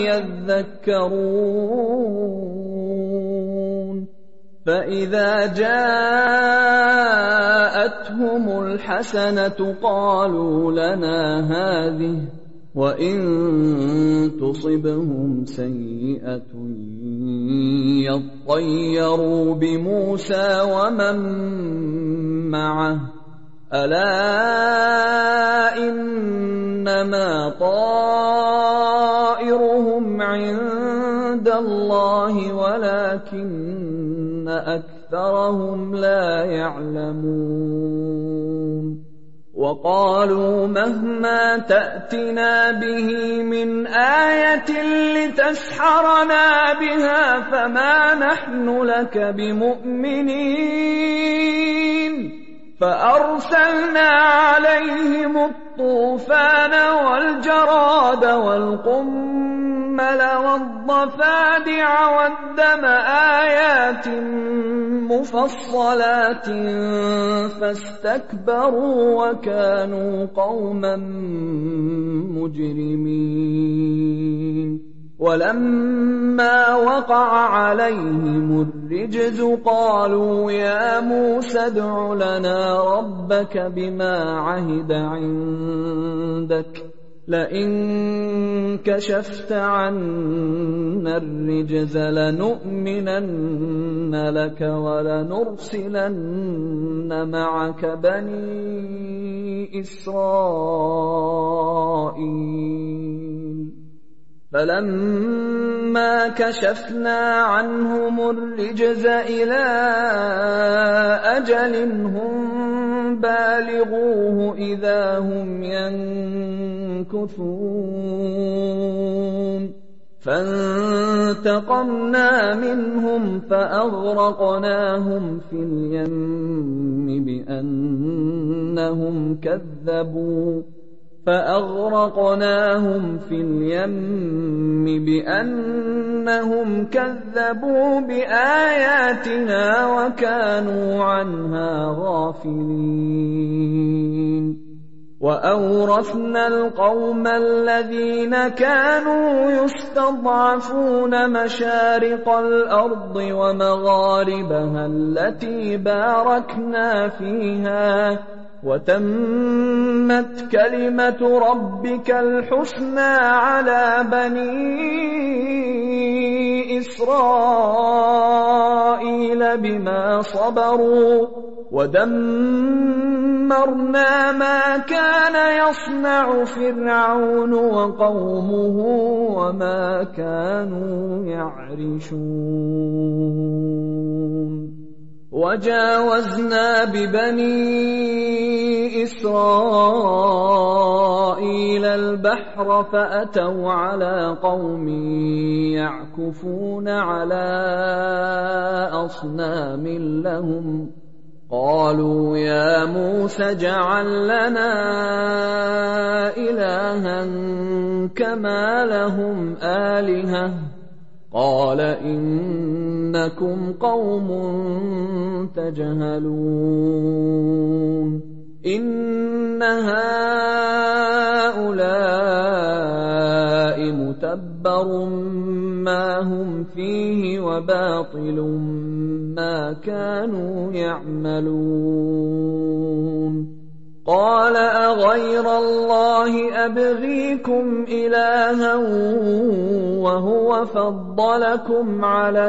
يَذَّكَّرُونَ فَإِذَا جَاءَتْهُمُ الْحَسَنَةُ قَالُوا لَنَا هَٰذِهِ وَإِن تُصِبْهُمْ سَيِّئَةٌ يَطَّيَّرُوا بِمُوسَىٰ وَمَن مَّعَهُ أَلَا إِنَّمَا طَائِرُهُمْ عِندَ اللَّهِ وَلَٰكِنَّ أَكْثَرَهُمْ لَا يَعْلَمُونَ وَقَالُوا مَهْمَا تَأْتِنَا بِهِ مِنْ آيَةٍ لِتَسْحَرَنَا بِهَا فَمَا نَحْنُ لَكَ بِمُؤْمِنِينَ فَأَرْسَلْنَا عَلَيْهِمُ الطُّوفَانَ وَالْجَرَادَ وَالْقُمَّلَ وَالضَّفَادِعَ وَالدَّمَ آيَاتٍ مُفَصَّلَاتٍ فَاسْتَكْبَرُوا وَكَانُوا قَوْمًا مُجْرِمِينَ وَلَمَّا وَقَعَ عَلَيْهِمُ الرِّجْزُ قَالُوا يَا مُوسَى ادْعُ لَنَا رَبَّكَ بِمَا عَهِدَ عِندَكَ لَئِن كَشَفْتَ عَنَّا الرِّجْزَ لَنُؤْمِنَنَّ لَكَ وَلَنُرْسِلَنَّ مَعَكَ بَنِي إِسْرَائِيلَ فَلَمَّا كَشَفْنَا عَنْهُمُ الرِّجْزَ إِلَىٰ أَجَلٍ هُم بَالِغُوهُ إِذَا هُمْ يَنكُثُونَ فَانتَقَمْنَا مِنْهُمْ فَأَغْرَقْنَاهُمْ فِي الْيَمِّ بِأَنَّهُمْ كَذَّبُوا فَأَغْرَقْنَاهُمْ فِي الْيَمِّ بِأَنَّهُمْ كَذَّبُوا بِآيَاتِنَا وَكَانُوا عَنْهَا غَافِلِينَ وَأَوْرَثْنَا الْقَوْمَ الَّذِينَ كَانُوا يُسْتَضْعَفُونَ مَشَارِقَ الْأَرْضِ وَمَغَارِبَهَا الَّتِي بَارَكْنَا فِيهَا وَتَمَّتْ كَلِمَةُ رَبِّكَ الْحُسْنَىٰ عَلَىٰ بَنِي إِسْرَائِيلَ بِمَا صَبَرُوا وَدَمَّرْنَا مَا كَانَ يَصْنَعُ فِرْعَوْنُ وَقَوْمُهُ وَمَا كَانُوا يَعْرِشُونَ وَجَاوَزْنَا بِبَنِي إِسْرَائِيلَ الْبَحْرَ فَأَتَوْا عَلَىٰ قَوْمٍ يَعْكُفُونَ عَلَىٰ أَصْنَامٍ لَّهُمْ قَالُوا يَا مُوسَى اجْعَل لَّنَا إِلَٰهًا كَمَا لَهُمْ آلِهَةٌ قَالَ إِنَّكُمْ قَوْمٌ تَجْهَلُونَ إِنَّ هَٰؤُلَاءِ مُتَبَّرٌ مَّا هُمْ فِيهِ وَبَاطِلٌ مَّا كَانُوا يَعْمَلُونَ قَالَ أَغَيْرَ اللَّهِ أَبْغِيكُمْ إِلَٰهًا وَهُوَ فَضَّلَكُمْ عَلَى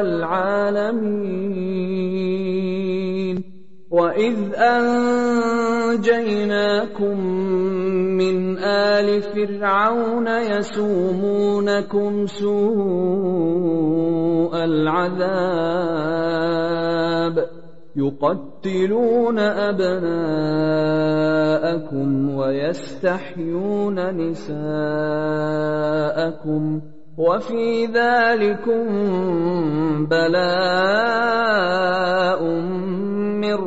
الْعَالَمِينَ وَإِذْ أَنجَيْنَاكُم مِّنْ آلِ فِرْعَوْنَ يَسُومُونَكُمْ سُوءَ الْعَذَابِ يُقَتِّلُونَ أَبْنَاءَكُمْ وَيَسْتَحْيُونَ نِسَاءَكُمْ وَفِي ذَٰلِكُم بَلَاءٌ مِّن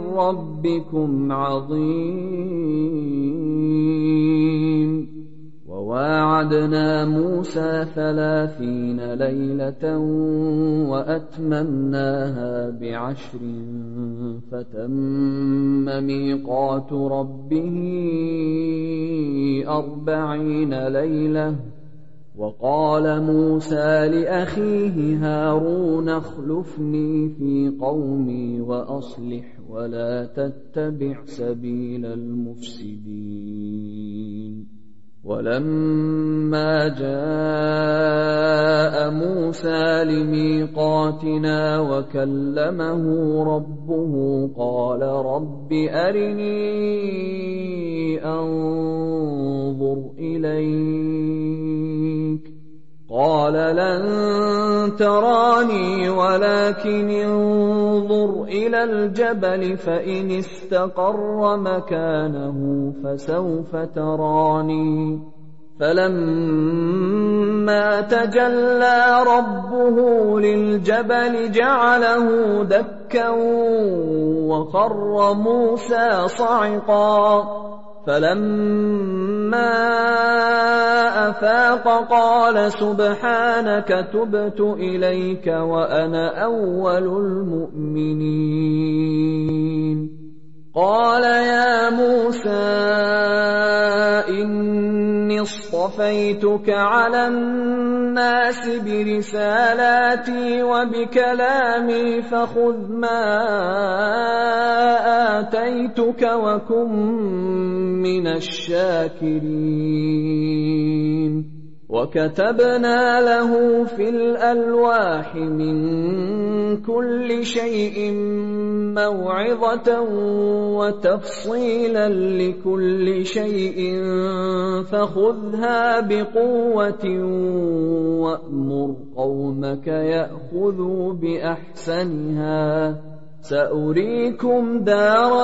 رَّبِّكُمْ عَظِيمٌ وَوَعَدْنَا مُوسَى ثَلَاثِينَ لَيْلَةً وَأَتْمَمْنَاهَا بِعَشْرٍ فَتَمَّ مِيقَاتُ رَبِّهِ أَرْبَعِينَ لَيْلَةً. وَقَالَ مُوسَى لِأَخِيهِ هَارُونَ اخْلُفْنِي فِي قَوْمِي وَأَصْلِحْ وَلَا تَتَّبِعْ سَبِيلَ الْمُفْسِدِينَ. وَلَمَّا جَاءَ مُوسَى لِمِيقَاتِنَا وَكَلَّمَهُ رَبُّهُ قَالَ رَبِّ أَرِنِي أَنظُرْ إِلَيْكَ قَالَ لَن تَرَانِي وَلَكِنِ انظُرْ إِلَى الْجَبَلِ فَإِنِ اسْتَقَرَّ مَكَانَهُ فَسَوْفَ تَرَانِي. فَلَمَّا تَجَلَّى رَبُّهُ لِلْجَبَلِ جَعَلَهُ دَكًّا وَخَرَّ مُوسَى صَعِقًا. فَلَمَّا أَفَاقَ قَالَ سُبْحَانَكَ تُبْتُ إِلَيْكَ وَأَنَا أَوَّلُ الْمُؤْمِنِينَ. قَالَ يَا مُوسَى إِنِّي اصْطَفَيْتُكَ عَلَى النَّاسِ بِرِسَالَاتِي وَبِكَلَامِي فَخُذْ مَا آتَيْتُكَ وَكُن مِّنَ الشَّاكِرِينَ. وَكَتَبْنَا لَهُ فِي الْأَلْوَاحِ مِن كُلِّ شَيْءٍ مَّوْعِظَةً وَتَفْصِيلًا لِّكُلِّ شَيْءٍ فَخُذْهَا بِقُوَّةٍ وَأْمُرْ قَوْمَكَ يَأْخُذُوا بِأَحْسَنِهَا سَأُرِيكُمْ دَارَ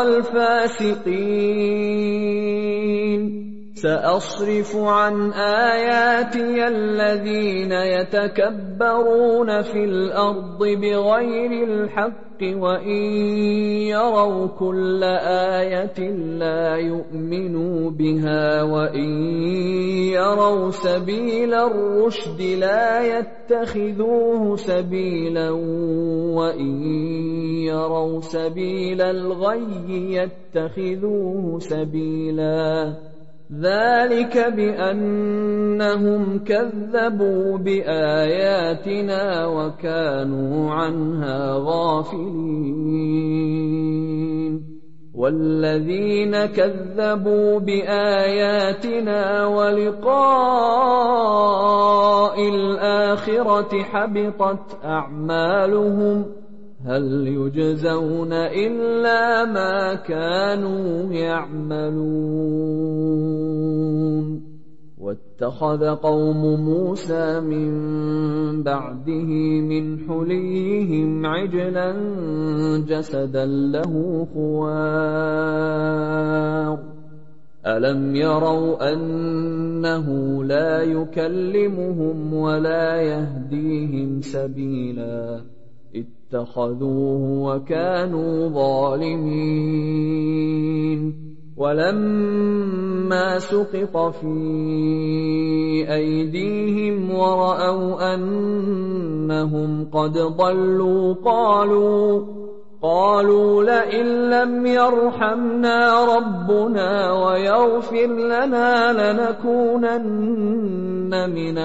الْفَاسِقِينَ. سَأَصْرِفُ عَنْ آيَاتِيَ الَّذِينَ يَتَكَبَّرُونَ فِي الْأَرْضِ بِغَيْرِ الْحَقِّ وَإِن يَرَوْا كُلَّ آيَةٍ لَّا يُؤْمِنُوا بِهَا وَإِن يَرَوْا سَبِيلَ الرُّشْدِ لَا يَتَّخِذُوهُ سَبِيلًا وَإِن يَرَوْا سَبِيلَ الْغَيِّ يَتَّخِذُوهُ سَبِيلًا. ذَلِكَ بِأَنَّهُمْ كَذَّبُوا بِآيَاتِنَا وَكَانُوا عَنْهَا غَافِلِينَ. وَالَّذِينَ كَذَّبُوا بِآيَاتِنَا وَلِقَاءِ الْآخِرَةِ حَبِطَتْ أَعْمَالُهُمْ هَلْ يُجْزَوْنَ إِلَّا مَا كَانُوا يَعْمَلُونَ. وَاتَّخَذَ قَوْمُ مُوسَى مِن بَعْدِهِ مِنْ حُلِيِّهِمْ عِجْلًا جَسَدًا لَّهُ خُوَارٌ. أَلَمْ يَرَوْا أَنَّهُ لَا يُكَلِّمُهُمْ وَلَا يَهْدِيهِمْ سَبِيلًا اتَّخَذُوهُ وَكَانُوا ظَالِمِينَ. وَلَمَّا سُقِطَ فِي أَيْدِيهِمْ وَرَأَوْا أَنَّهُمْ قَدْ ضَلُّوا قَالُوا قَالُوا لَئِن لَّمْ يَرْحَمْنَا رَبُّنَا وَيَغْفِرْ لَنَا لَنَكُونَنَّ مِنَ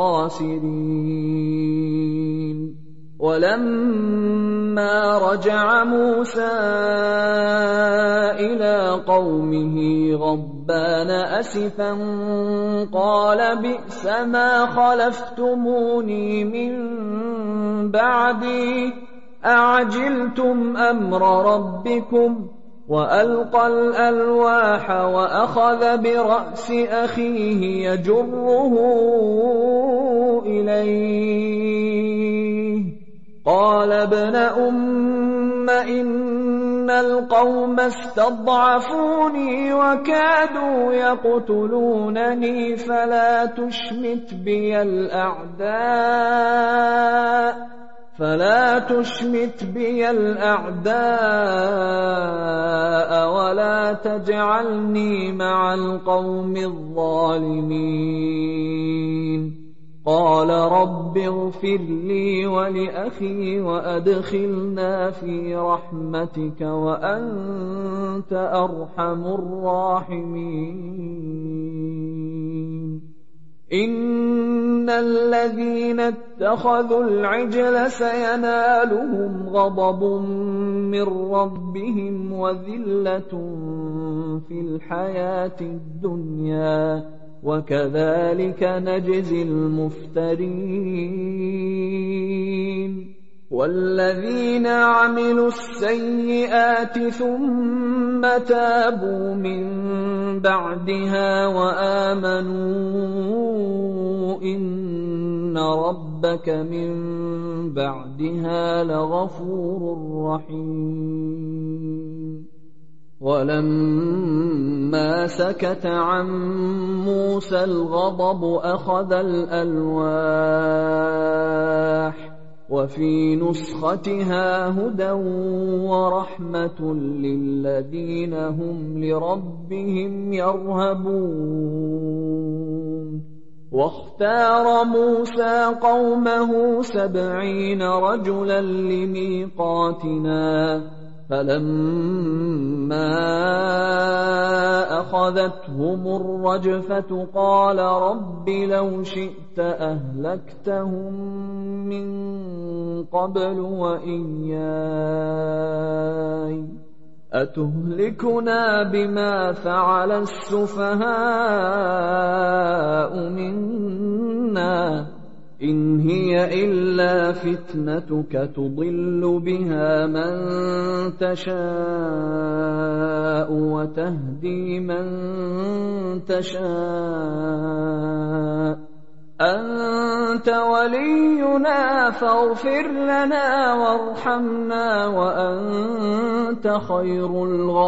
الْخَاسِرِينَ. وَلَمَّا رَجَعَ مُوسَى إِلَىٰ قَوْمِهِ غَضْبَانَ أَسِفًا قَالَ بِئْسَ مَا خَلَفْتُمُونِي مِن بَعْدِي أَعَجِلْتُمْ أَمْرَ رَبِّكُمْ. وَأَلْقَى الْأَلْوَاحَ وَأَخَذَ بِرَأْسِ أَخِيهِ يَجُرُّهُ إِلَيْهِ قَالَ ابْنَ أُمَّ إِنَّ الْقَوْمَ اسْتَضْعَفُونِي وَكَادُوا يَقْتُلُونَنِي فَلَا تُشْمِتْ بِيَ الْأَعْدَاءَ فلا تشمت بي الأعداء ولا تجعلني مع القوم الظالمين. قال رب اغفر لي ولأخي وأدخلنا في رحمتك وأنت أرحم الراحمين. إن الذين اتخذوا العجل سينالهم غضب من ربهم وذلة في الحياة الدنيا وكذلك نجزي المفترين. والذين عملوا السيئات ثم تابوا من بعدها وآمنوا إن ربك من بعدها لغفور رحيم. ولما سكت عن موسى الغضب أخذ الألواح وفي نسختها هدى ورحمة للذين هم لربهم يرهبون. واختار موسى قومه سبعين رجلا لميقاتنا فلما أخذتهم الرجفة قال رب لو شئت أهلكتهم من قبل وإياي أتهلكنا بما فعل السفهاء منا إن هي إلا فتنتك تضل بها من تشاء وتهدي من تشاء أنت ولينا فاغفر لنا وارحمنا وأنت خير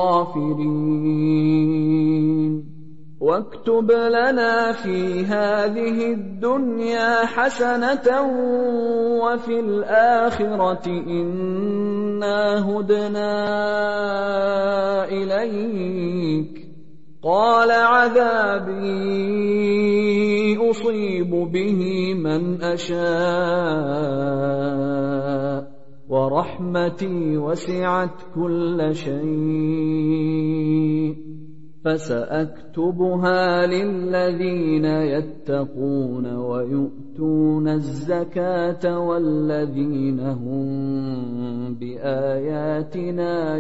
الغافرين. واكتب لنا في هذه الدنيا حسنة وفي الآخرة إنا هدنا إليك. قال عذابي أصيب به من أشاء ورحمتي وسعت كل شيء فسأكتبها للذين يتقون ويؤتون الزكاة والذين هم بآياتنا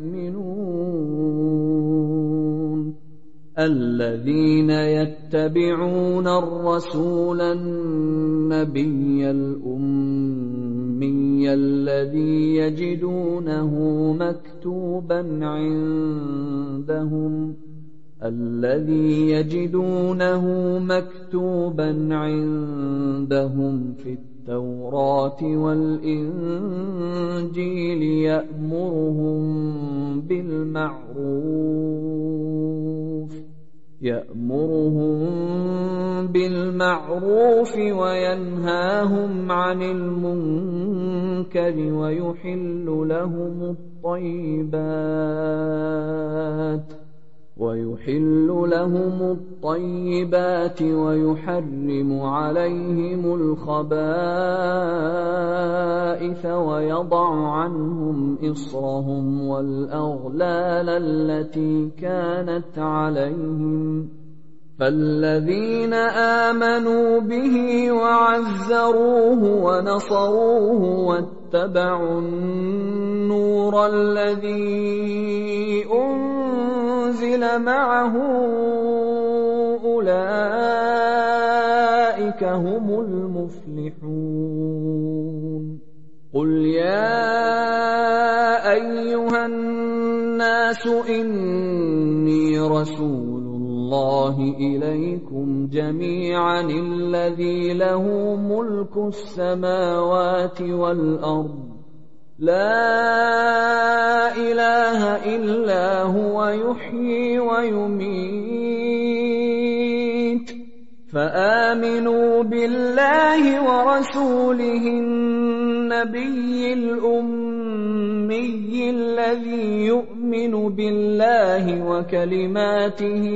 يؤمنون. الذين يتبعون الرسول النبي الأمي الذي يجدونه مكتوبا عندهم الذي يجدونه مكتوبا عندهم في التوراة والإنجيل يأمرهم بالمعروف يأمرهم بالمعروف وينهاهم عن المنكر ويحل لهم الطيبات ويحل لهم الطيبات ويحرم عليهم الخبائث ويضع عنهم إصرهم والأغلال التي كانت عليهم. فالذين آمنوا به وعزروه ونصروه واتبعوا النور الذي أنزل معه أولئك هم المفلحون. قل يا أيها الناس إني رسول الله إليكم جميعا الذي له ملك السماوات والأرض لا إله إلا هو يحيي ويميت فآمنوا بالله ورسوله النبي النبي الأمي الذي يؤمن بالله وكلماته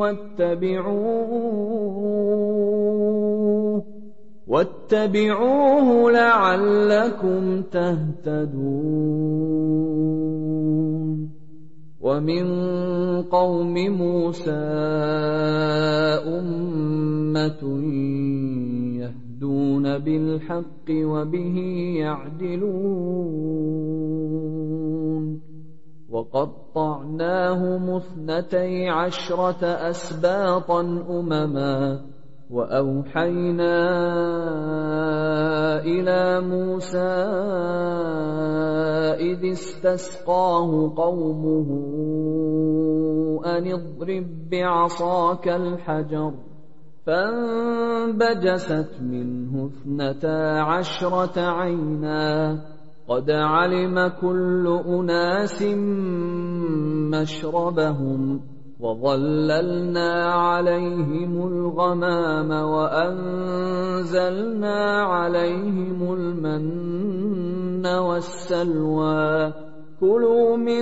واتبعوه واتبعوه لعلكم تهتدون ومن قوم موسى أمة يهدون بالحق وبه يعدلون وقطعناهم اثنتي عشرة أسباطا أمما وأوحينا إلى موسى إذ استسقاه قومه أن اضرب بعصاك الحجر فانبجست منه اثنتا عشرة عينا قد علم كل أناس مشربهم وظللنا عليهم الغمام وأنزلنا عليهم المن والسلوى كلوا من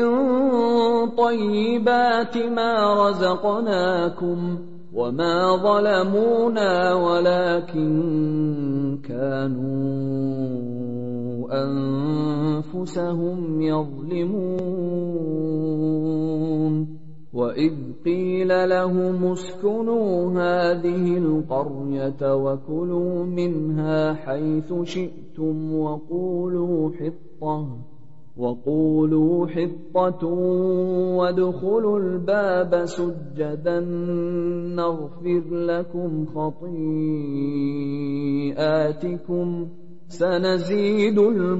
طيبات ما رزقناكم وما ظلمونا ولكن كانوا أنفسهم يظلمون وإذ قيل لهم اسكنوا هذه القرية وكلوا منها حيث شئتم وقولوا حطة وقولوا حطة وادخلوا الباب سجدا نغفر لكم خطيئاتكم سنزيد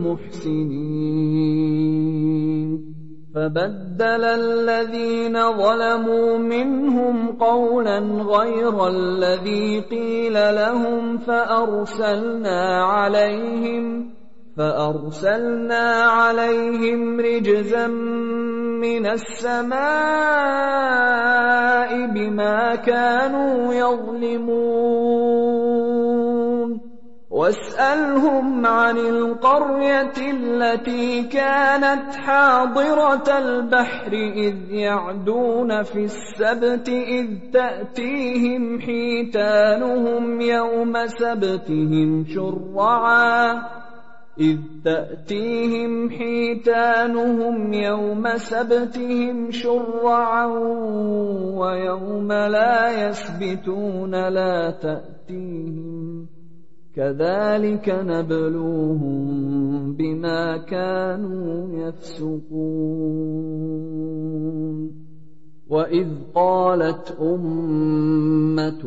المحسنين فبدل الذين ظلموا منهم قولا غير الذي قيل لهم فأرسلنا عليهم فأرسلنا عليهم رجزا من السماء بما كانوا يظلمون واسألهم عن القرية التي كانت حاضرة البحر إذ يعدون في السبت إذ تأتيهم حيتانهم يوم سبتهم شرعا إذ تأتيهم حيتانهم يوم سبتهم شرعا ويوم لا يسبتون لا تأتيهم كذلك نبلوهم بما كانوا يفسقون وإذ قالت أمة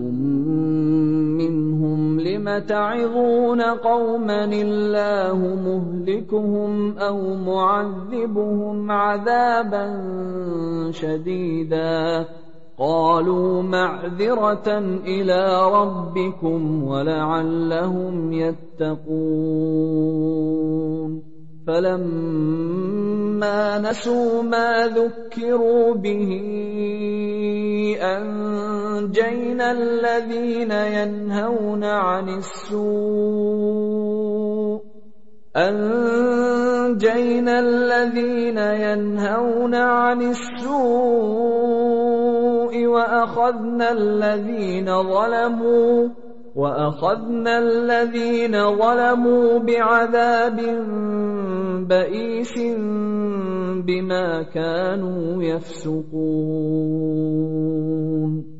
منهم لم تعظون قوما الله مهلكهم أو معذبهم عذابا شديدا قالوا معذرة إلى ربكم ولعلهم يتقون فلما نسوا ما ذكروا به أنجينا الذين ينهون عن السوء أنجينا الذين ينهون عن السوء وأخذنا الذين ظلموا وأخذنا الذين ظلموا بعذاب بئيس بما كانوا يفسقون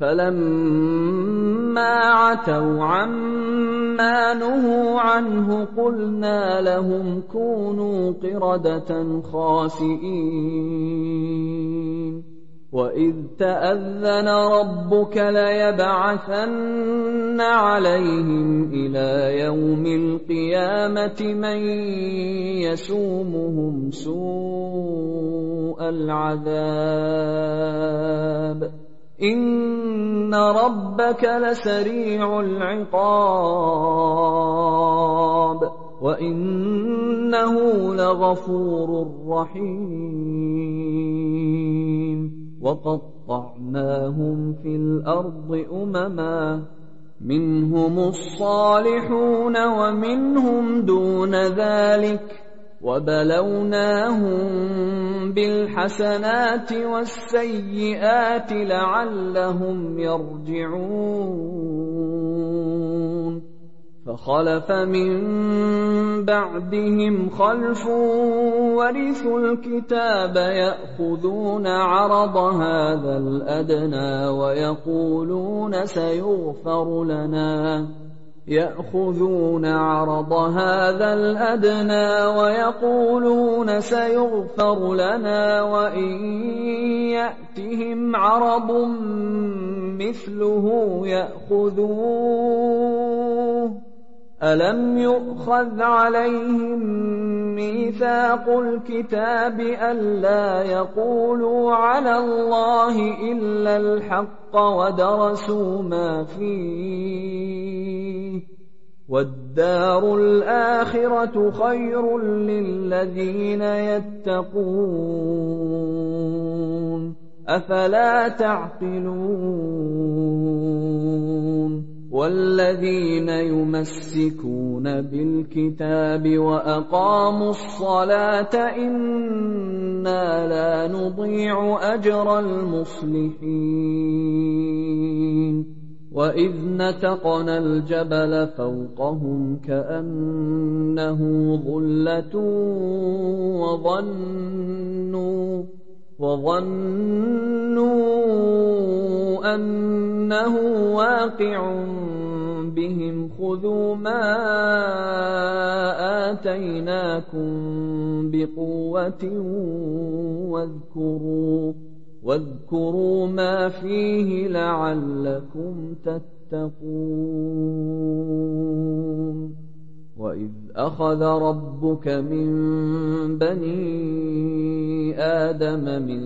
فلما عتوا عما نهوا عنه قلنا لهم كونوا قردة خاسئين وإذ تأذن ربك ليبعثن عليهم إلى يوم القيامة من يسومهم سوء العذاب إن ربك لسريع العقاب وإنه لغفور رحيم وقطعناهم في الأرض أمما منهم الصالحون ومنهم دون ذلك، وبلوناهم بالحسنات والسيئات لعلهم يرجعون. فخلف من بعدهم خلف ورثوا الكتاب يأخذون عرض هذا الأدنى ويقولون سيغفر لنا يأخذون عرض هذا الأدنى ويقولون سيغفر لنا وإن يأتهم عرض مثله يأخذوه. ألم يؤخذ عليهم ميثاق الكتاب ألا يقولوا على الله إلا الحق ودرسوا ما فيه، والدار الآخرة خير للذين يتقون، أفلا تعقلون؟ والذين يمسكون بالكتاب وأقاموا الصلاة إنا لا نضيع أجر المصلحين. وإذ نتقنا الجبل فوقهم كأنه ظلة وظنوا وظنوا أنه واقع بهم خذوا ما آتيناكم بقوة واذكروا واذكروا ما فيه لعلكم تتقون. وإذ أخذ ربك من بني آدم من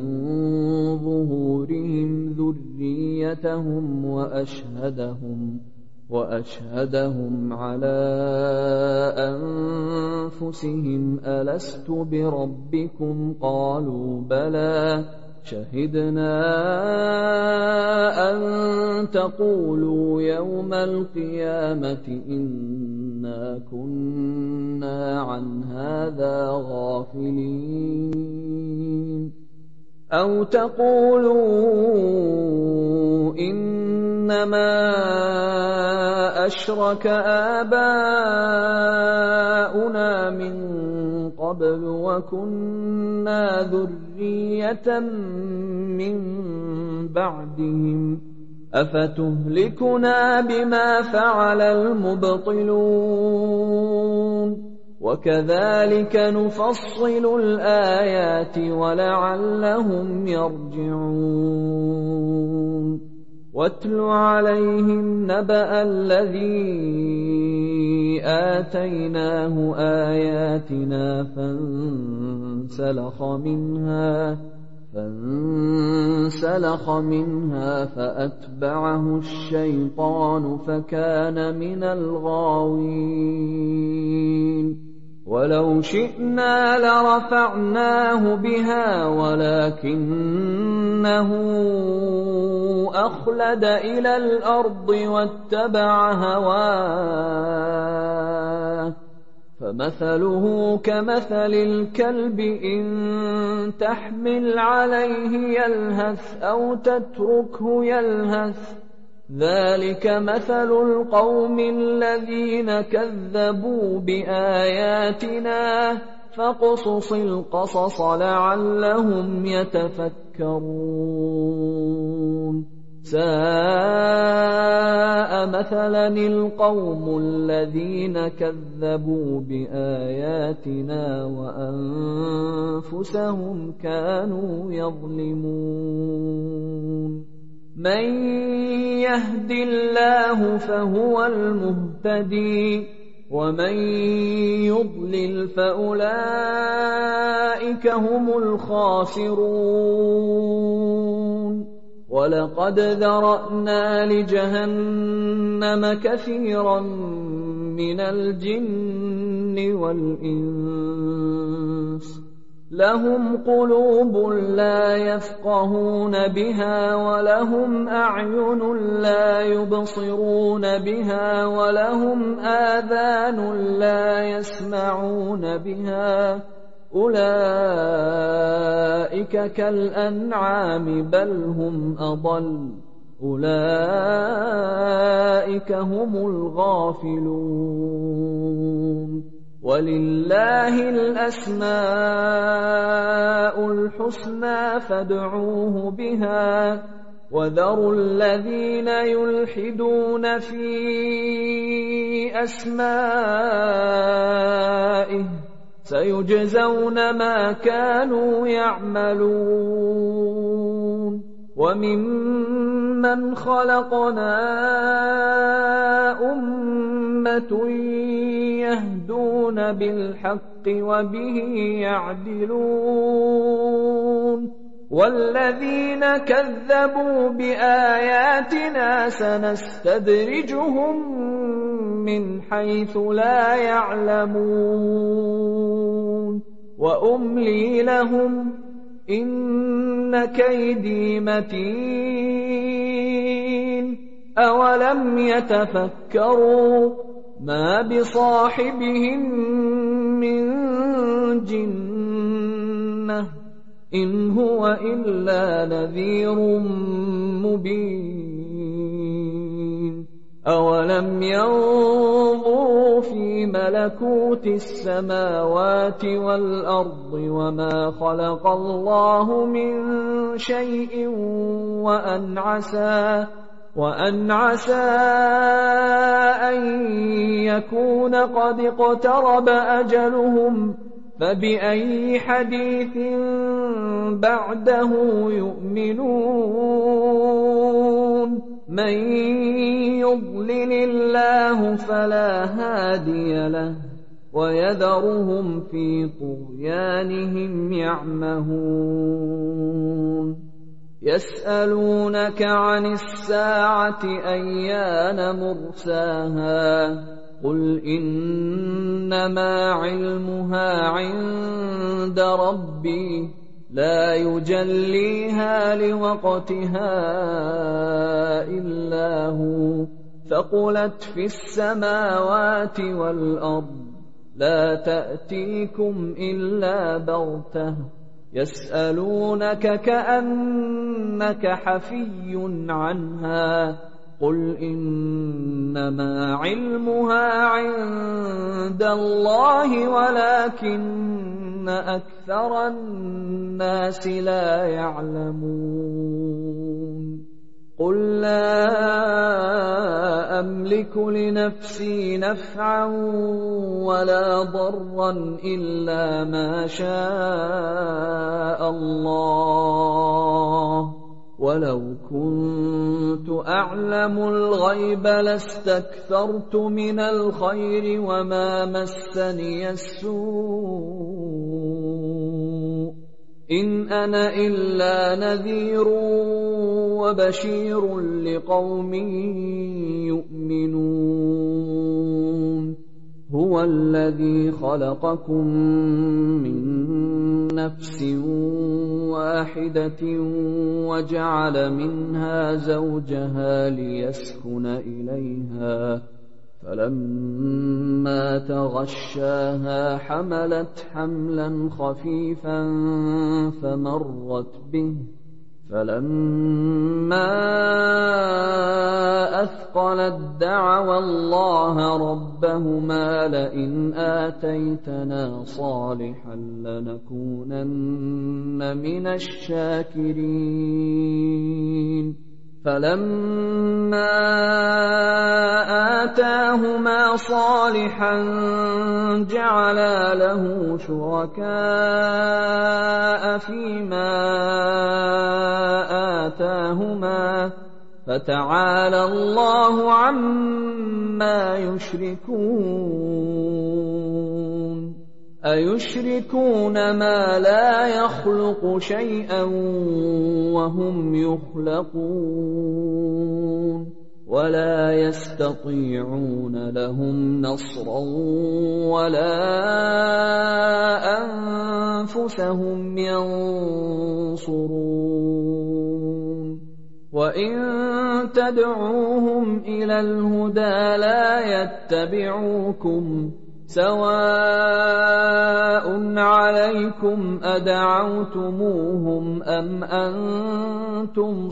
ظهورهم ذريتهم وأشهدهم وأشهدهم على أنفسهم ألست بربكم قالوا بلى شهدنا أن تقولوا يوم القيامة إنا كنا عن هذا غافلين أو تقولوا إنما أشرك آباؤنا من قبل وكنا ذرية من بعدهم أفتهلكنا بما فعل المبطلون وكذلك نفصل الآيات ولعلهم يرجعون. واتل عليهم نبأ الذي آتيناه آياتنا فانسلخ منها فانسلخ منها فأتبعه الشيطان فكان من الغاوين. ولو شئنا لرفعناه بها ولكنه أخلد إلى الأرض واتبع هواه فمثله كمثل الكلب إن تحمل عليه يلهث أو تتركه يلهث ذلك مثل القوم الذين كذبوا بآياتنا فاقصص القصص لعلهم يتفكرون. ساء مثلا القوم الذين كذبوا بآياتنا وأنفسهم كانوا يظلمون. من يهد الله فهو المهتدي ومن يضلل فأولئك هم الخاسرون. ولقد ذرأنا لجهنم كثيرا من الجن والإنس لهم قلوب لا يفقهون بها ولهم أعين لا يبصرون بها ولهم آذان لا يسمعون بها أولئك كالأنعام بل هم أضل أولئك هم الغافلون ولله الأسماء الحسنى فادعوه بها وذروا الذين يلحدون في أسمائه سيجزون ما كانوا يعملون وممن خلقنا أمة يهدون بالحق وبه يعدلون والذين كذبوا بآياتنا سنستدرجهم من حيث لا يعلمون وأملي لهم إن كيدي متين أولم يتفكروا ما بصاحبهم من جنة إن هو إلا نذير مبين أولم ينظروا في ملكوت السماوات والأرض وما خلق الله من شيء وأن عسى وأن عسى أن يكون قد اقترب أجلهم فبأي حديث بعده يؤمنون من يضلل الله فلا هادي له ويذرهم في طغيانهم يعمهون يسألونك عن الساعة أيان مرساها قل إنما علمها عند ربي لا يجليها لوقتها إلا هو ثقلت في السماوات والأرض لا تأتيكم إلا بغتة يسألونك كأنك حفي عنها قل إنما علمها عند الله ولكن أكثر الناس لا يعلمون قل لا أملك لنفسي نفعا ولا ضرا إلا ما شاء الله ولو كنت أعلم الغيب لاستكثرت من الخير وما مسني السوء إن أنا إلا نذير وبشير لقوم يؤمنون هو الذي خلقكم من نفس واحدة وجعل منها زوجها ليسكن إليها فلما تغشاها حملت حملا خفيفا فمرت به فلما أثقلت دعوا الله ربهما لئن آتيتنا صالحا لنكونن من الشاكرين فلما آتاهما صالحا جعلا له شركاء فيما آتاهما فتعالى الله عما يشركون أيشركون ما لا يخلق شيئا وهم يخلقون ولا يستطيعون لهم نصرا ولا أنفسهم ينصرون وإن تدعوهم إلى الهدى لا يتبعوكم سواء عليكم أدعوتموهم أم أنتم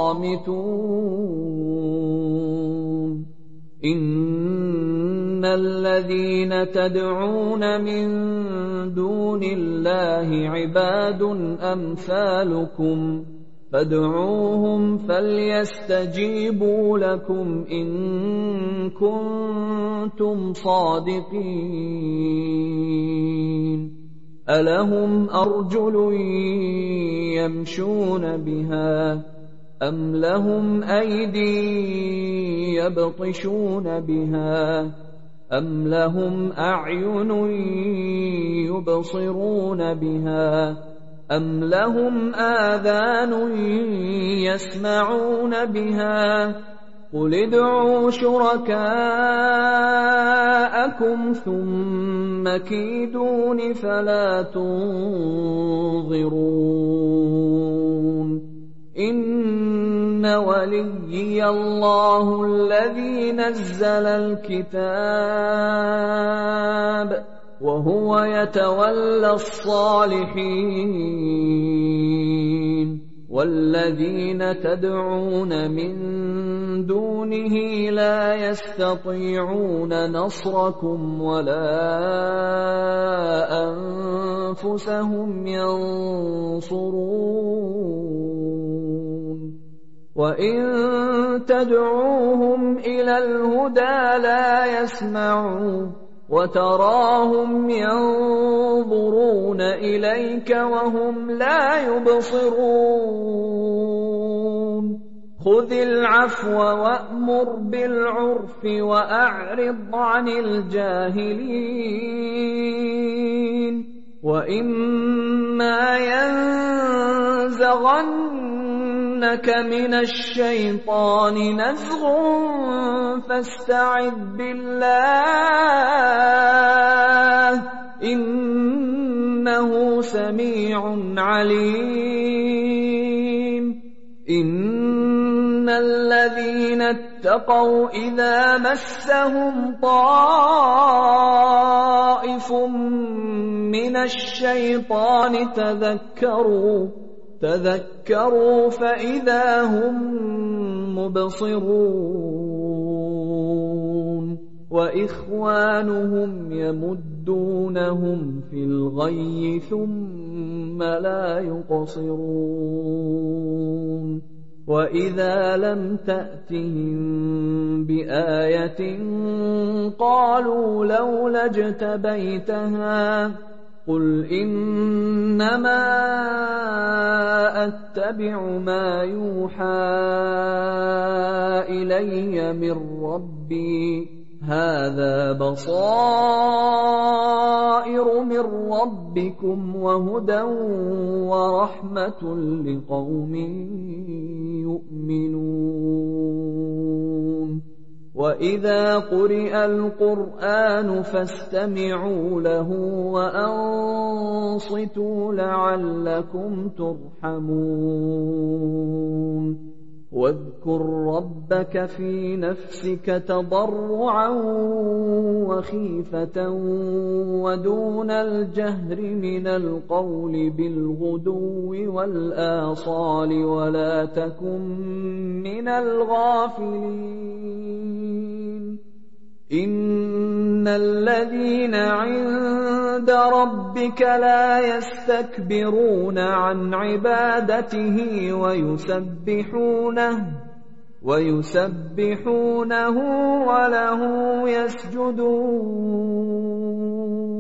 صامتون إن الذين تدعون من دون الله عباد أمثالكم فادعوهم فليستجيبوا لكم إن كنتم صادقين ألهم أرجل يمشون بها أم لهم أيدي يبطشون بها أم لهم أعين يبصرون بها أم لهم آذان يسمعون بها قل ادعوا شركاءكم ثم كيدون فلا تنظرون إن وليي الله الذي نزل الكتاب وهو يتولى الصالحين والذين تدعون من دونه لا يستطيعون نصركم ولا أنفسهم ينصرون وإن تدعوهم إلى الهدى لا يسمعون وتراهم ينظرون إليك وهم لا يبصرون خذ العفو وأمر بالعرف وأعرض عن الجاهلين وإما ينزغنك من الشيطان نزغ فاستعذ بالله إنه سميع عليم إن الذين اتقوا إذا مسهم طائف من الشيطان تذكروا تذكروا فإذا هم مبصرون وإخوانهم يمدونهم في الغي ثم لا يقصرون وإذا لم تأتهم بآية قالوا لولا اجتبيتها قل إنما أتبع ما يوحى إلي من ربي هذا بصائر من ربكم وهدى ورحمة لقوم يؤمنون وإذا قرئ القرآن فاستمعوا له وأنصتوا لعلكم ترحمون واذكر ربك في نفسك تضرعا وخيفة ودون الجهر من القول بالغدو والآصال ولا تكن من الغافلين إن الذين عند ربك لا يستكبرون عن عبادته ويسبحونه ويسبحونه وله يسجدون